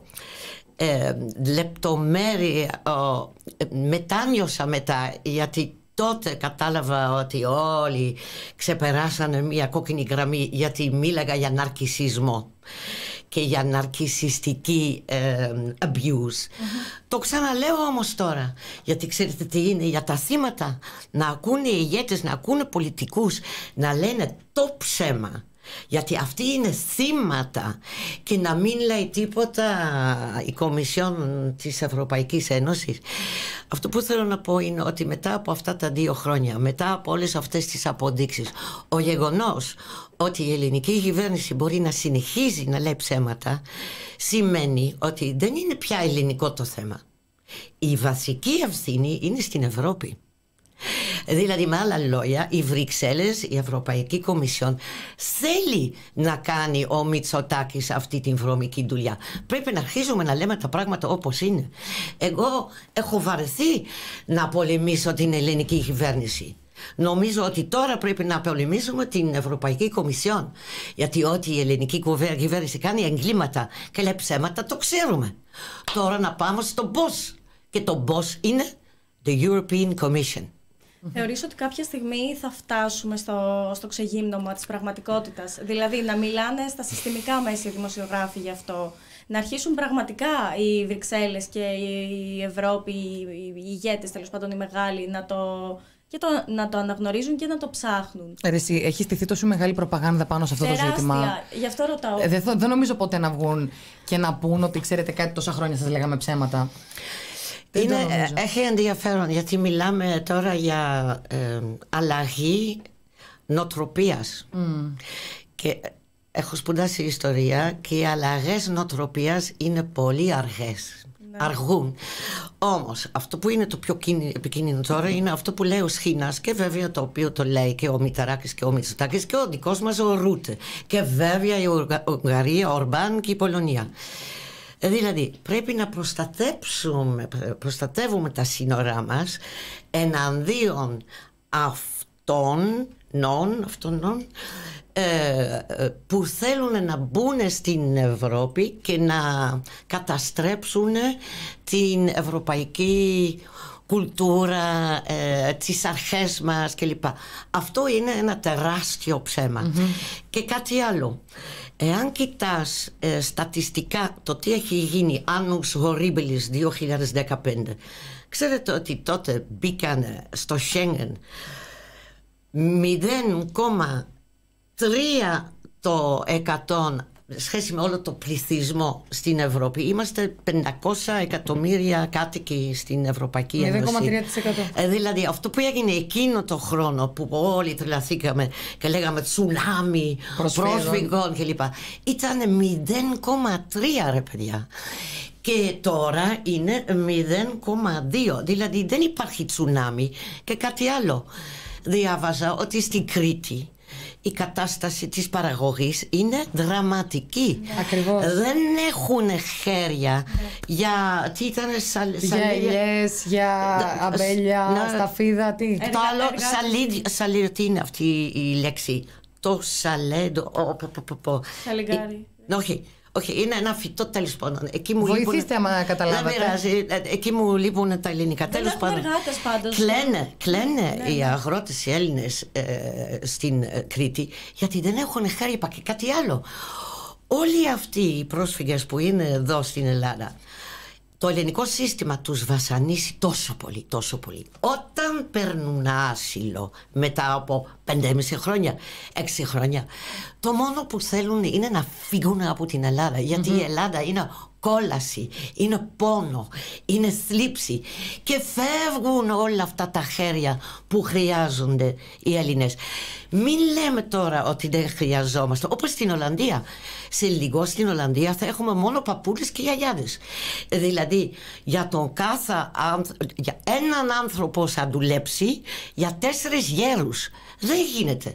ε, λεπτομέρεια ε, μετάνιωσα μετά, γιατί τότε κατάλαβα ότι όλοι ξεπεράσανε μια κόκκινη γραμμή, γιατί μίλαγα για ναρκισσισμό και για ναρκισσιστική ε, abuse. Mm-hmm. Το ξαναλέω όμως τώρα, γιατί ξέρετε τι είναι, για τα θύματα να ακούνε οι ηγέτες, να ακούνε πολιτικούς να λένε το ψέμα, γιατί αυτοί είναι θύματα, και να μην λέει τίποτα η Κομισιόν της Ευρωπαϊκής Ένωσης. Αυτό που θέλω να πω είναι ότι μετά από αυτά τα δύο χρόνια, μετά από όλες αυτές τις αποδείξεις, ο γεγονός ότι η ελληνική κυβέρνηση μπορεί να συνεχίζει να λέει ψέματα σημαίνει ότι δεν είναι πια ελληνικό το θέμα. Η βασική ευθύνη είναι στην Ευρώπη. Δηλαδή, με άλλα λόγια, οι Βρυξέλλες, η Ευρωπαϊκή Κομισιόν θέλει να κάνει ο Μητσοτάκης αυτή την βρώμικη δουλειά. Πρέπει να αρχίζουμε να λέμε τα πράγματα όπως είναι. Εγώ έχω βαρεθεί να πολεμήσω την ελληνική κυβέρνηση. Νομίζω ότι τώρα πρέπει να πολεμήσουμε την Ευρωπαϊκή Κομισιόν, γιατί ό,τι η ελληνική κυβέρνηση κάνει εγκλήματα και λέει ψέματα το ξέρουμε. Τώρα να πάμε στο boss, και το boss είναι the European Commission. Θεωρείς ότι κάποια στιγμή θα φτάσουμε στο, στο ξεγύμνομα της πραγματικότητας? Δηλαδή να μιλάνε στα συστημικά μέσα οι δημοσιογράφοι γι' αυτό, να αρχίσουν πραγματικά οι Βρυξέλλες και η Ευρώπη, οι ηγέτες τέλος πάντων οι μεγάλοι, να το, και το, να το αναγνωρίζουν και να το ψάχνουν. Ρε, εσύ, έχει στηθεί τόσο μεγάλη προπαγάνδα πάνω σε αυτό τεράστια, το ζήτημα. Γι' αυτό ρωτάω. Ε, δεν, δεν νομίζω ποτέ να βγουν και να πούν ότι ξέρετε κάτι, τόσα χρόνια σας λέγαμε ψέματα. Είναι, έχει ενδιαφέρον, γιατί μιλάμε τώρα για ε, αλλαγή νοοτροπίας. Mm. Και έχω σπουδάσει ιστορία και οι αλλαγές νοοτροπίας είναι πολύ αργές. Ναι. Αργούν. Όμως αυτό που είναι το πιο επικίνδυνο τώρα είναι αυτό που λέει ο Σχοινάς, και βέβαια το οποίο το λέει και ο Μητσοτάκης και ο Μητσοτάκης και ο δικός μας ο Ρούτε, και βέβαια η Ουγγαρία, ο Ορμπάν και η Πολωνία. Δηλαδή πρέπει να προστατεύσουμε, προστατεύουμε τα σύνορά μας εναντίον αυτών, νον, αυτών νον, ε, που θέλουν να μπουν στην Ευρώπη και να καταστρέψουν την ευρωπαϊκή κουλτούρα, ε, τις αρχές μας κλπ. Αυτό είναι ένα τεράστιο ψέμα. Mm-hmm. Και κάτι άλλο. Εάν κοιτάς ε, στατιστικά το τι έχει γίνει Annus Horribilis δύο χιλιάδες δεκαπέντε, ξέρετε ότι τότε μπήκαν στο Schengen μηδέν κόμμα τρία το εκατό σχέση με όλο το πληθυσμό στην Ευρώπη. Είμαστε πεντακόσια εκατομμύρια κάτοικοι στην Ευρωπαϊκή Ένωση. μηδέν κόμμα τρία τοις εκατό. Ε, δηλαδή αυτό που έγινε εκείνο το χρόνο που όλοι τρελαθήκαμε και λέγαμε τσουνάμι πρόσφυγων κλπ, ήταν μηδέν κόμμα τρία ρε παιδιά. Και τώρα είναι μηδέν κόμμα δύο. Δηλαδή δεν υπάρχει τσουνάμι. Και κάτι άλλο. Διάβαζα ότι στην Κρήτη η κατάσταση της παραγωγής είναι δραματική. Ακριβώς. Δεν έχουν χέρια για τι ήταν σαλ, για ελιές, για αμπέλια, να, σταφίδα, τι. Το άλλο, σαλίδι, τι είναι αυτή η λέξη? Το σαλέντο. Σαλιγκάρι. Όχι. Όχι, είναι ένα φυτό, τέλος πάντων. Βοηθήστε άμα καταλάβατε. Δεν πειράζει, εκεί μου λείπουν τα ελληνικά. Δεν τέλος πάντων. Εργάτες πάντως. Κλαίνε, κλαίνε ναι, οι ναι. αγρότες οι Έλληνες ε, στην ε, Κρήτη, γιατί δεν έχουν χάρη. Και κάτι άλλο. Όλοι αυτοί οι πρόσφυγες που είναι εδώ στην Ελλάδα, το ελληνικό σύστημα τους βασανίσει τόσο πολύ, τόσο πολύ. Όταν παίρνουν άσυλο μετά από πέντε και μισό χρόνια, έξι χρόνια, το μόνο που θέλουν είναι να φύγουν από την Ελλάδα. Γιατί mm-hmm. η Ελλάδα είναι κόλαση, είναι πόνο, είναι θλίψη, και φεύγουν όλα αυτά τα χέρια που χρειάζονται οι Έλληνες. Μην λέμε τώρα ότι δεν χρειαζόμαστε, όπως στην Ολλανδία. Σε λίγο στην Ολλανδία θα έχουμε μόνο παππούδες και γιαγιάδες. Δηλαδή για τον κάθε άνθρω... για έναν άνθρωπο θα δουλέψει για τέσσερις γέρους. Δεν γίνεται.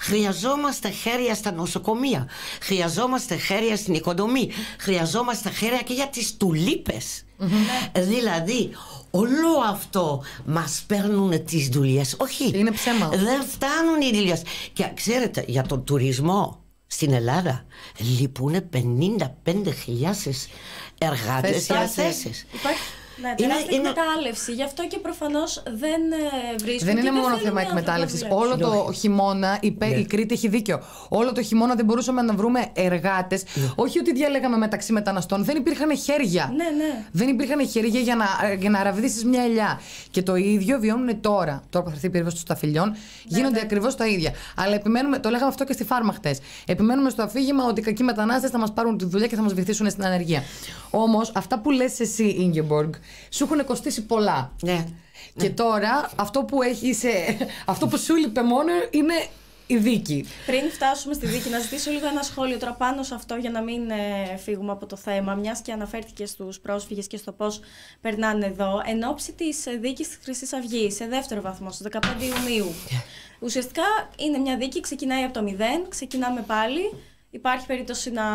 Χρειαζόμαστε χέρια στα νοσοκομεία, χρειαζόμαστε χέρια στην οικοδομή, χρειαζόμαστε χέρια χέρια και για τις τουλίπες. Mm-hmm. Δηλαδή όλο αυτό μας παίρνουν τις δουλειές. Όχι, είναι ψέμα. Δεν φτάνουν οι δουλειές. Και ξέρετε, για τον τουρισμό στην Ελλάδα λείπουν πενήντα πέντε χιλιάδες εργάτες για θέσεις. Ναι, τεράστια είναι... εκμετάλλευση. Γι' αυτό και προφανώς δεν βρίσκουν. Δεν είναι μόνο θέμα εκμετάλλευσης. Όλο το χειμώνα, η, yeah. η Κρήτη έχει δίκιο. Όλο το χειμώνα δεν μπορούσαμε να βρούμε εργάτες. Yeah. Όχι ότι διαλέγαμε μεταξύ μεταναστών. Δεν υπήρχαν χέρια. Ναι, ναι. Δεν υπήρχαν χέρια για να, για να ραβδίσεις μια ελιά. Και το ίδιο βιώνουν τώρα. Τώρα που θα έρθει η περίοδος των σταφυλιών, ναι, γίνονται ναι. ακριβώς τα ίδια. Αλλά επιμένουμε, το λέγαμε αυτό και στη Φάρμα χτες. Επιμένουμε στο αφήγημα ότι οι κακοί μετανάστες θα μας πάρουν τη δουλειά και θα μας βοηθήσουν στην ανεργία. Όμως αυτά που λες εσύ, Ingeborg, σου έχουν κοστίσει πολλά. Ναι. Και ναι. τώρα αυτό που, έχει σε... αυτό που σου λείπε μόνο είναι η δίκη. Πριν φτάσουμε στη δίκη, να ζητήσω λίγο ένα σχόλιο τώρα πάνω σε αυτό για να μην ε, φύγουμε από το θέμα. Μιας και αναφέρθηκε στους πρόσφυγες και στο πώς περνάνε εδώ. Εν όψη της δίκης της Χρυσής Αυγής, σε δεύτερο βαθμό, στις δεκαπέντε Ιουνίου. Ουσιαστικά είναι μια δίκη, ξεκινάει από το μηδέν, ξεκινάμε πάλι. Υπάρχει περίπτωση να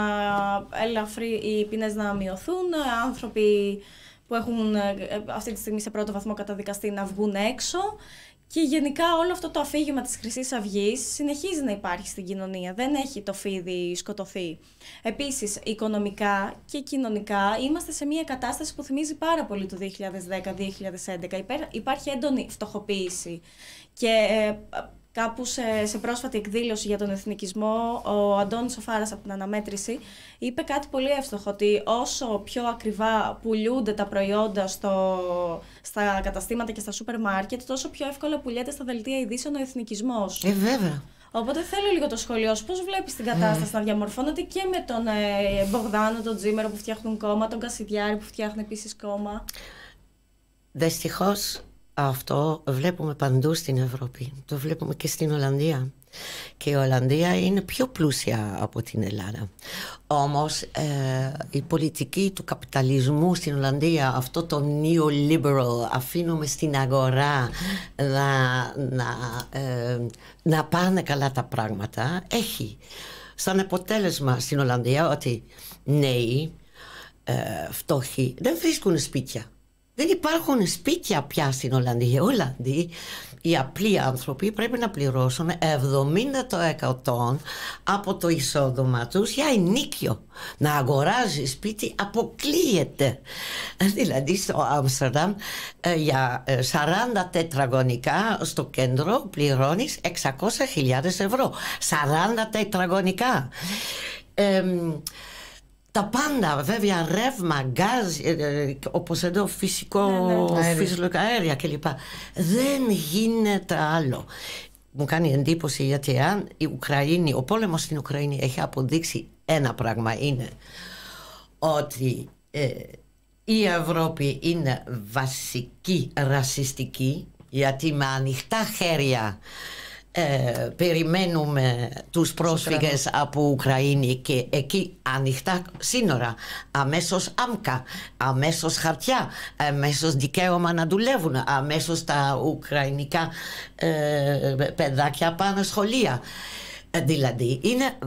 ελαφρύ, οι ποινές να μειωθούν, άνθρωποι που έχουν αυτή τη στιγμή σε πρώτο βαθμό καταδικαστεί να βγουν έξω. Και γενικά όλο αυτό το αφήγημα της Χρυσής Αυγής συνεχίζει να υπάρχει στην κοινωνία. Δεν έχει το φίδι σκοτωθεί. Επίσης, οικονομικά και κοινωνικά είμαστε σε μια κατάσταση που θυμίζει πάρα πολύ το δύο χιλιάδες δέκα δύο χιλιάδες έντεκα. Υπάρχει έντονη φτωχοποίηση. Και ε, κάπου σε, σε πρόσφατη εκδήλωση για τον εθνικισμό, ο Αντώνης Σοφάρας από την Αναμέτρηση είπε κάτι πολύ εύστοχο, ότι όσο πιο ακριβά πουλούνται τα προϊόντα στο, στα καταστήματα και στα σούπερ μάρκετ, τόσο πιο εύκολα πουλιέται στα δελτία ειδήσεων ο εθνικισμός. Ε, βέβαια. Οπότε θέλω λίγο το σχολείο σου. Πώς βλέπεις την κατάσταση mm. να διαμορφώνεται και με τον ε, Μπογδάνο, τον Τζίμερο που φτιάχνουν κόμμα, τον Κασιδιάρη που φτιάχνουν επίσης κόμμα. Δυστυχώς αυτό βλέπουμε παντού στην Ευρώπη. Το βλέπουμε και στην Ολλανδία. Και η Ολλανδία είναι πιο πλούσια από την Ελλάδα. Όμως ε, η πολιτική του καπιταλισμού στην Ολλανδία, αυτό το neoliberal, αφήνουμε στην αγορά να, να, ε, να πάνε καλά τα πράγματα, έχει σαν αποτέλεσμα στην Ολλανδία ότι νέοι ε, φτωχοί δεν βρίσκουν σπίτια. Δεν υπάρχουν σπίτια πια στην Ολλανδία. Οι Ολλανδοί, οι απλοί άνθρωποι πρέπει να πληρώσουν εβδομήντα τοις εκατό από το εισόδημα τους για ενοίκιο. Να αγοράζει σπίτι αποκλείεται. Δηλαδή στο Άμστερνταμ για σαράντα τετραγωνικά στο κέντρο πληρώνεις εξακόσιες χιλιάδες ευρώ. σαράντα τετραγωνικά. Ε, Τα πάντα, βέβαια, ρεύμα, γκάζ, ε, όπως εδώ φυσικό, ναι, ναι. φυσιολογικά αέρια κλπ. Δεν γίνεται άλλο. Μου κάνει εντύπωση γιατί αν η Ουκρανία, ο πόλεμος στην Ουκρανία έχει αποδείξει ένα πράγμα, είναι ότι ε, η Ευρώπη είναι βασική ρασιστική, γιατί με ανοιχτά χέρια Ε, περιμένουμε τους πρόσφυγες από Ουκρανία και εκεί ανοιχτά σύνορα, αμέσως άμκα, αμέσως χαρτιά, αμέσως δικαίωμα να δουλεύουν, αμέσως τα ουκρανικά ε, παιδάκια πάνε σχολεία. Ε, δηλαδή είναι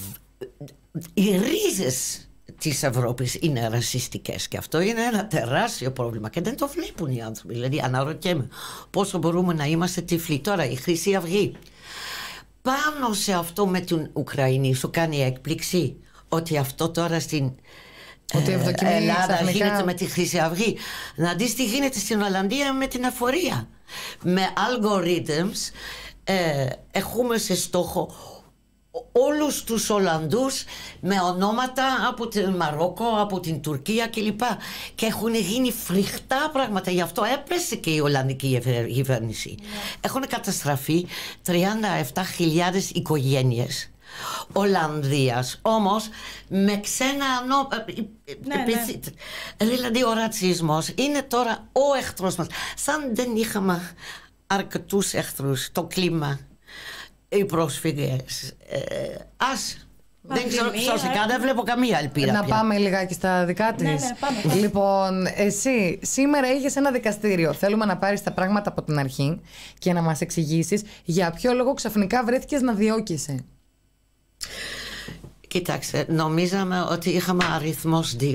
οι ρίζες της Ευρώπης είναι ρασιστικές και αυτό είναι ένα τεράστιο πρόβλημα και δεν το βλέπουν οι άνθρωποι. Δηλαδή αναρωτιέμαι πόσο μπορούμε να είμαστε τυφλοί. Τώρα η Χρυσή Αυγή πάνω σε αυτό με την Ουκρανία σου κάνει έκπληξη ότι αυτό τώρα στην ότι ε, Ελλάδα ξαφνικά γίνεται με τη Χρυσή Αυγή. Να δεις τι γίνεται στην Ολλανδία με την εφορία. Με algorithms ε, έχουμε σε στόχο όλους τους Ολλανδούς με ονόματα από την Μαρόκο, από την Τουρκία κλπ. Και έχουν γίνει φρικτά πράγματα. Γι' αυτό έπεσε και η Ολλανδική κυβέρνηση. Yeah. Έχουν καταστραφεί τριάντα επτά χιλιάδες οικογένειες Ολλανδίας, όμως με ξένα νο... ναι, επιθ... ναι. Δηλαδή ο ρατσισμός είναι τώρα ο εχθρός μας. Σαν δεν είχαμε αρκετούς εχθρούς, το κλίμα, οι πρόσφυγες, ε, ας δεν ξέρω φυσικά, δεν βλέπω καμία ελπίδα να πια. Πάμε λιγάκι στα δικά της. Ναι, ναι, πάμε. Λοιπόν, εσύ σήμερα είχες ένα δικαστήριο. Θέλουμε να πάρεις τα πράγματα από την αρχή και να μας εξηγήσεις για ποιο λόγο ξαφνικά βρέθηκες να διώκεσαι. Κοιτάξτε, νομίζαμε ότι είχαμε αριθμός δύο.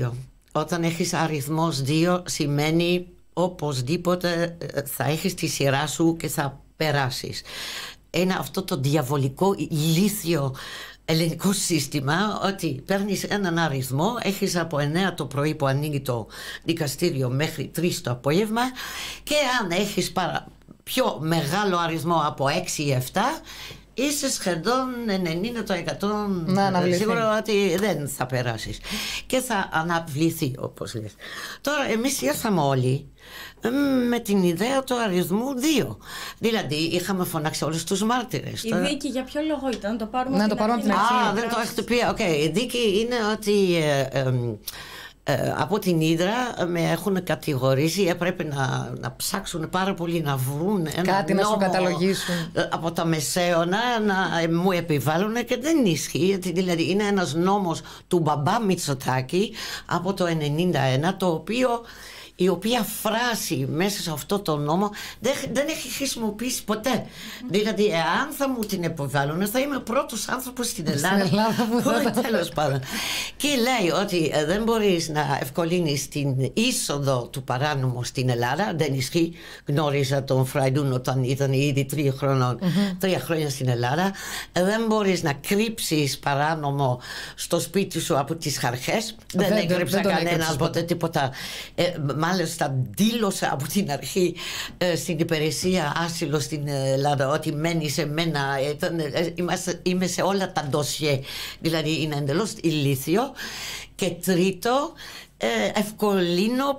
όταν έχεις αριθμός δύο σημαίνει οπωσδήποτε θα έχεις τη σειρά σου και θα περάσεις. Είναι αυτό το διαβολικό ηλίθιο ελληνικό σύστημα, ότι παίρνεις έναν αριθμό, έχεις από εννέα το πρωί που ανοίγει το δικαστήριο μέχρι τρεις το απόγευμα, και αν έχεις παρα... πιο μεγάλο αριθμό από έξι ή επτά, είσαι σχεδόν ενενήντα τοις εκατό σίγουρο ότι δεν θα περάσεις και θα αναβληθεί, όπως λες. Τώρα εμείς ήρθαμε όλοι με την ιδέα του αριθμού δύο. Δηλαδή είχαμε φωνάξει όλους τους μάρτυρες. Η Τώρα... δίκη για ποιο λόγο ήταν, το πάρουμε να από το πάρουμε από την αρχή. Α, δεν το έχετε πει. Okay. Η δίκη είναι ότι ε, ε, ε, από την Ίδρα με έχουν κατηγορήσει, έπρεπε να, να ψάξουν πάρα πολύ να βρουν ένα κάτι νόμο να σου καταλογίσουν από τα μεσαίωνα να μου επιβάλλουν, και δεν ισχύει. Δηλαδή είναι ένας νόμος του μπαμπά Μητσοτάκη από το ενενήντα ένα, το οποίο, η οποία φράση μέσα σε αυτό το νόμο δεν, δεν έχει χρησιμοποιήσει ποτέ. Mm. Δηλαδή, εάν θα μου την επιβάλλουν, θα είμαι ο πρώτος άνθρωπος στην Ελλάδα, στην Ελλάδα που θα... τέλος πάντων. Και λέει ότι ε, δεν μπορείς να ευκολύνεις την είσοδο του παράνομου στην Ελλάδα. Δεν ισχύει. Γνώριζα τον Φραϊντούν όταν ήταν ήδη τρία, χρονών, mm-hmm. τρία χρόνια στην Ελλάδα. Ε, δεν μπορείς να κρύψεις παράνομο στο σπίτι σου από τις αρχές. Δεν, δεν έκρυψα κανένας ποτέ τίποτα. Ε, Μάλιστα δήλωσα από την αρχή ε, στην υπηρεσία άσυλο στην Ελλάδα ότι μένει σε μένα, ήταν, ε, είμαστε, είμαι σε όλα τα ντοσιέ, δηλαδή είναι εντελώς ηλίθιο. Και τρίτο, ε, ευκολύνω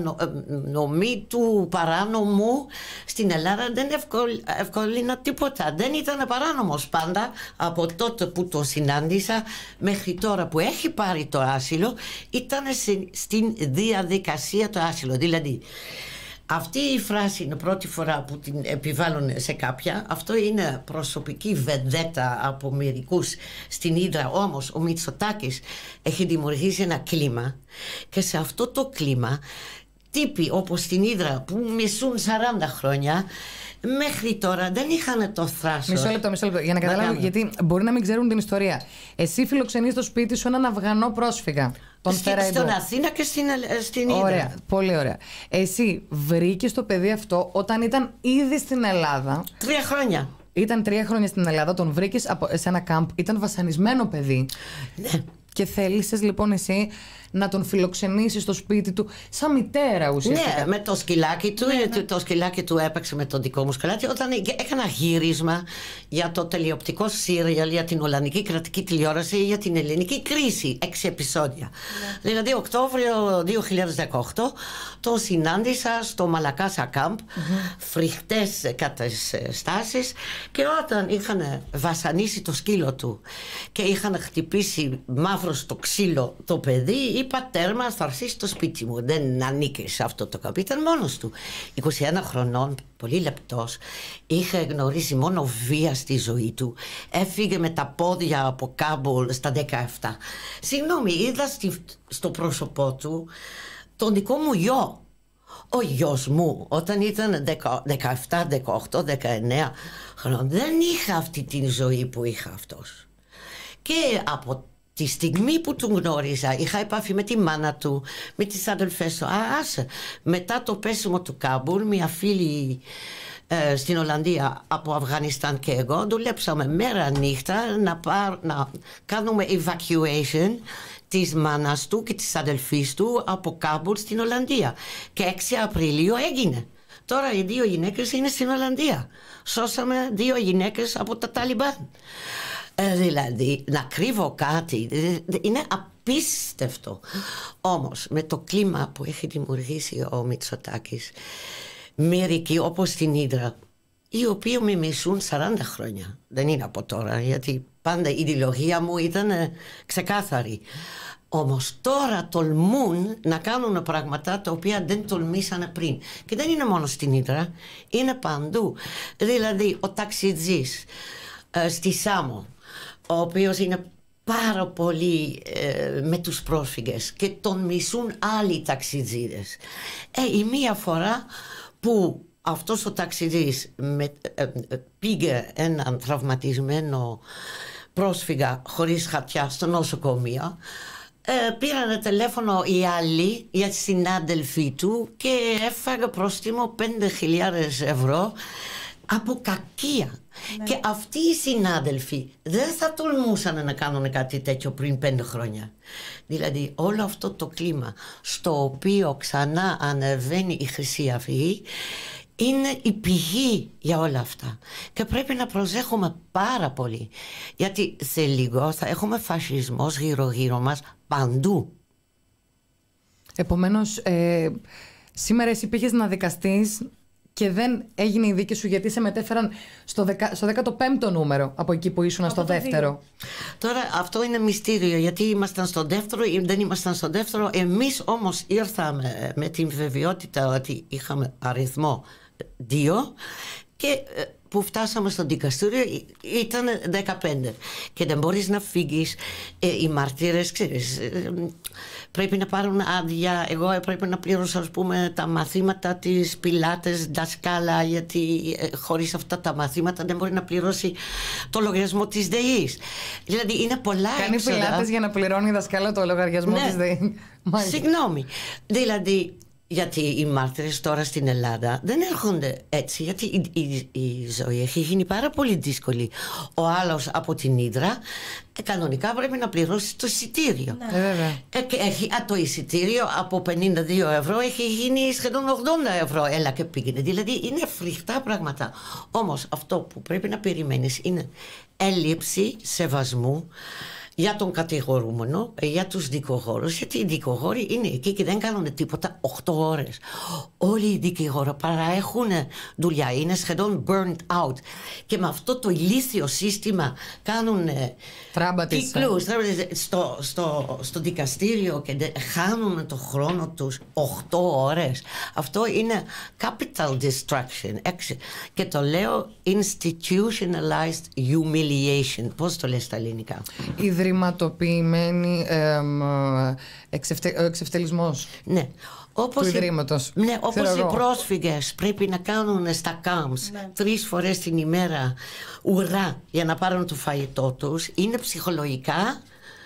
παρανομή του παράνομου στην Ελλάδα. Δεν ευκολ, ευκολύνα τίποτα, δεν ήταν παράνομος πάντα από τότε που το συνάντησα μέχρι τώρα που έχει πάρει το άσυλο, ήταν στην διαδικασία το άσυλο. Δηλαδή αυτή η φράση είναι πρώτη φορά που την επιβάλλουν σε κάποια. Αυτό είναι προσωπική βεντέτα από μερικούς στην Ίδρα. Όμως ο Μητσοτάκης έχει δημιουργήσει ένα κλίμα, και σε αυτό το κλίμα τύποι όπως στην Ίδρα που μισούν σαράντα χρόνια μέχρι τώρα δεν είχαν το θράσος. Μισό λεπτό, μισό λεπτό. Για να καταλάβω, γιατί μπορεί να μην ξέρουν την ιστορία. Εσύ φιλοξενείς στο σπίτι σου έναν Αφγανό πρόσφυγα. Τον Στην, στον Αθήνα και στην, στην Ίδρα. Ωραία, πολύ ωραία. Εσύ βρήκες το παιδί αυτό όταν ήταν ήδη στην Ελλάδα. Τρία χρόνια. Ήταν τρία χρόνια στην Ελλάδα, τον βρήκες από, σε ένα κάμπ, ήταν βασανισμένο παιδί. Ναι. Και θέλησες λοιπόν εσύ να τον φιλοξενήσεις στο σπίτι του σαν μητέρα ουσιαστικά. Ναι, με το σκυλάκι του. Ναι, ναι. Το σκυλάκι του έπαιξε με το δικό μου σκυλάκι. Όταν έκανα γύρισμα για το τηλεοπτικό σύριαλ για την Ολλανδική κρατική τηλεόραση για την ελληνική κρίση, έξι επεισόδια. Ναι. Δηλαδή, Οκτώβριο δύο χιλιάδες δεκαοκτώ τον συνάντησα στο Μαλακάσα Κάμπ, mm-hmm. φρικτές καταστάσεις, και όταν είχαν βασανίσει το σκύλο του και είχαν χτυπήσει μαύρο στο ξύλο το παιδί, είπα τέρμα, θα έρθει στο σπίτι μου. Δεν ανήκει σε αυτό το κάμπ. Ήταν μόνος του. είκοσι ένα χρονών, πολύ λεπτός, είχε γνωρίσει μόνο βία στη ζωή του. Έφυγε με τα πόδια από Κάμπουλ στα δεκαεπτά. Συγγνώμη, είδα στη, στο πρόσωπό του τον δικό μου γιο. Ο γιος μου όταν ήταν δεκαεπτά, δεκαοκτώ, δεκαεννέα χρονών δεν είχα αυτή τη ζωή που είχα αυτός. Και από τη στιγμή που τον γνώριζα, είχα επαφή με τη μάνα του, με τις αδελφές του. Α, άσε. Μετά το πέσιμο του Κάμπουλ, μια φίλη ε, στην Ολλανδία από Αφγανιστάν και εγώ, δουλέψαμε μέρα νύχτα να, πάρ, να κάνουμε evacuation της μάνας του και της αδελφής του από Κάμπουλ στην Ολλανδία. Και έξι Απριλίου έγινε. Τώρα οι δύο γυναίκες είναι στην Ολλανδία. Σώσαμε δύο γυναίκες από τα Ταλιμπάν. Ε, δηλαδή να κρύβω κάτι είναι απίστευτο. Όμως με το κλίμα που έχει δημιουργήσει ο Μητσοτάκης, μερικοί όπως την Ίδρα, οι οποίοι με μισούν σαράντα χρόνια, δεν είναι από τώρα, γιατί πάντα η ιδεολογία μου ήταν ξεκάθαρη. Όμως τώρα τολμούν να κάνουν πράγματα τα οποία δεν τολμήσανε πριν. Και δεν είναι μόνο στην Ίδρα, είναι παντού. Δηλαδή ο ταξιτζής ε, στη Σάμο, ο οποίος είναι πάρα πολύ ε, με τους πρόσφυγες και τον μισούν άλλοι ταξιτζίδες. Ε, η μία φορά που αυτός ο ταξιτζής με, ε, ε, πήγε έναν τραυματισμένο πρόσφυγα χωρίς χαρτιά στο νοσοκομείο, Ε, πήραν τηλέφωνο οι άλλοι, οι συνάδελφοί του, και έφαγε πρόστιμο πέντε χιλιάδες ευρώ από κακία. Ναι. Και αυτοί οι συνάδελφοι δεν θα τολμούσαν να κάνουν κάτι τέτοιο πριν πέντε χρόνια. Δηλαδή όλο αυτό το κλίμα στο οποίο ξανά ανεβαίνει η Χρυσή Αυγή είναι η πηγή για όλα αυτά. Και πρέπει να προσέχουμε πάρα πολύ, γιατί σε λίγο θα έχουμε φασισμός γύρω γύρω μας παντού. Επομένως, ε, σήμερα εσύ πήγες να δικαστείς και δεν έγινε η δίκη σου, γιατί σε μετέφεραν στο, δεκα, στο δέκατο πέμπτο νούμερο από εκεί που ήσουν στο δεύτερο. Τώρα αυτό είναι μυστήριο, γιατί ήμασταν στο δεύτερο ή δεν ήμασταν στο δεύτερο. Εμείς όμως ήρθαμε με την βεβαιότητα ότι είχαμε αριθμό δύο, και που φτάσαμε στο δικαστήριο ήταν δεκαπέντε, και δεν μπορείς να φύγεις. ε, οι μάρτυρες, ξέρεις, ε, πρέπει να πάρουν άδεια. Εγώ έπρεπε να πληρώσω, ας πούμε, τα μαθήματα της πιλάτες δασκάλα, γιατί ε, χωρίς αυτά τα μαθήματα δεν μπορεί να πληρώσει το λογαριασμό της ΔΕΗς. Δηλαδή είναι πολλά Κάνει έξοδα. Κάνει πιλάτες για να πληρώνει η δασκάλα το λογαριασμό, ναι, της ΔΕΗ. Συγγνώμη. Δηλαδή, γιατί οι μάρτυρες τώρα στην Ελλάδα δεν έρχονται έτσι, γιατί η, η, η ζωή έχει γίνει πάρα πολύ δύσκολη. Ο άλλος από την Ύδρα ε, κανονικά πρέπει να πληρώσει το εισιτήριο. Ναι. Ε, ε, και έχει, α, το εισιτήριο από πενήντα δύο ευρώ έχει γίνει σχεδόν ογδόντα ευρώ. Έλα και πήγαινε. Δηλαδή είναι φρικτά πράγματα. Όμως αυτό που πρέπει να περιμένεις είναι έλλειψη σεβασμού για τον κατηγορούμενο, για τους δικηγόρους, γιατί οι δικηγόροι είναι εκεί και δεν κάνουν τίποτα οκτώ ώρες. Όλοι οι δικηγόροι παραέχουν δουλειά, είναι σχεδόν burnt out, και με αυτό το ηλίθιο σύστημα κάνουν κύκλους στο, στο, στο δικαστήριο και χάνουν το χρόνο τους οκτώ ώρες. Αυτό είναι capital distraction, και το λέω institutionalized humiliation. Πώς το λες στα ελληνικά? Ιδρυματοποιημένη ε, εξευτε, εξευτελισμός, ναι, όπως του Ιδρύματος. Ναι, όπως οι πρόσφυγες πρέπει να κάνουν στα camps, ναι, τρεις φορές την ημέρα ουρά για να πάρουν το φαγητό τους. Είναι ψυχολογικά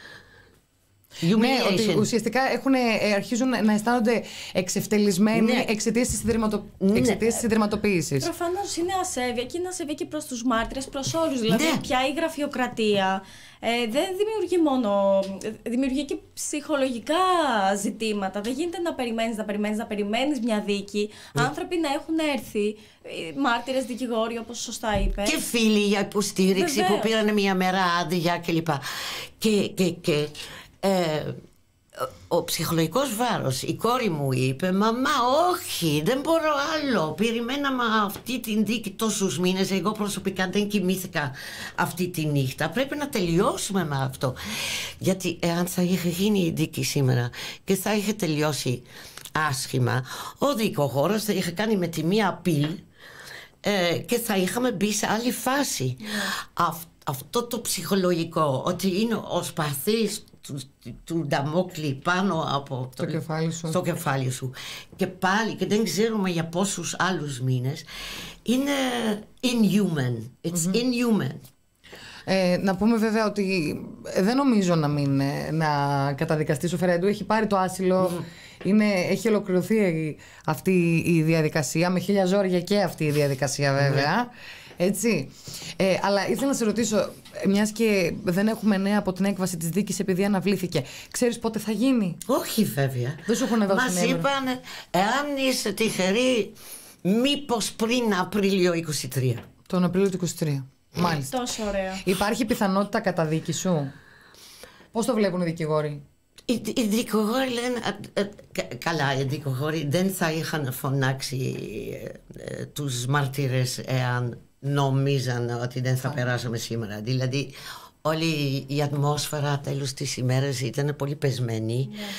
Ναι, ότι ουσιαστικά έχουν, ε, αρχίζουν να αισθάνονται εξευτελισμένοι, ναι, εξαιτίας της ιδρυματο... ναι. ιδρυματοποίησης. Προφανώς είναι ασέβεια, και είναι ασέβεια και προς τους μάρτυρες, προς όλους. Δηλαδή, ναι, πια η γραφειοκρατία ε, δεν δημιουργεί μόνο. Δημιουργεί και ψυχολογικά ζητήματα. Δεν γίνεται να περιμένεις, να περιμένεις, να περιμένεις μια δίκη. Ναι. Άνθρωποι να έχουν έρθει, μάρτυρες, δικηγόροι, όπως σωστά είπε. Και φίλοι για υποστήριξη. Βεβαίως. Που πήραν μια μέρα άδεια κλπ. Και. και, και Ε, ο, ο ψυχολογικός βάρος. Η κόρη μου είπε, μαμά, όχι, δεν μπορώ άλλο. Περιμέναμε αυτή την δίκη τόσους μήνες. Εγώ προσωπικά δεν κοιμήθηκα αυτή τη νύχτα. Πρέπει να τελειώσουμε με αυτό. Γιατί εάν θα είχε γίνει η δίκη σήμερα και θα είχε τελειώσει άσχημα, ο δικηγόρος θα είχε κάνει με τη μία απειλ ε, και θα είχαμε μπει σε άλλη φάση. Yeah. Αυτό Αυτό το ψυχολογικό, ότι είναι ο σπαθής του, του Νταμόκλη πάνω από το, το κεφάλι σου. το κεφάλι σου, και πάλι, και δεν ξέρουμε για πόσους άλλους μήνες, είναι inhuman. It's mm-hmm. inhuman. Ε, να πούμε βέβαια ότι δεν νομίζω να μην να καταδικαστεί ο Φεραϊντού. Έχει πάρει το άσυλο, mm. είναι, έχει ολοκληρωθεί αυτή η διαδικασία, με χίλια ζόρια και αυτή η διαδικασία βέβαια. Mm. Έτσι. Ε, αλλά ήθελα να σε ρωτήσω, μιας και δεν έχουμε νέα από την έκβαση της δίκης επειδή αναβλήθηκε, ξέρεις πότε θα γίνει? Όχι βέβαια. Δεν σου έχουν δώσει Μας νέα. είπαν, εάν είσαι τυχερή, μήπως πριν Απρίλιο είκοσι τρία. Τον Απρίλιο του είκοσι τρία. Μάλιστα. Τόσο ωραία. Υπάρχει πιθανότητα καταδίκη σου? Πώς το βλέπουν οι δικηγόροι? Οι, οι δικηγόροι λένε, α, α, καλά, οι δικηγόροι δεν θα είχαν φωνάξει ε, ε, τους μάρτυρες εάν νομίζαν ότι δεν θα περάσουμε σήμερα. Δηλαδή όλη η ατμόσφαιρα τέλος της ημέρας ήταν πολύ πεσμένη. Yeah.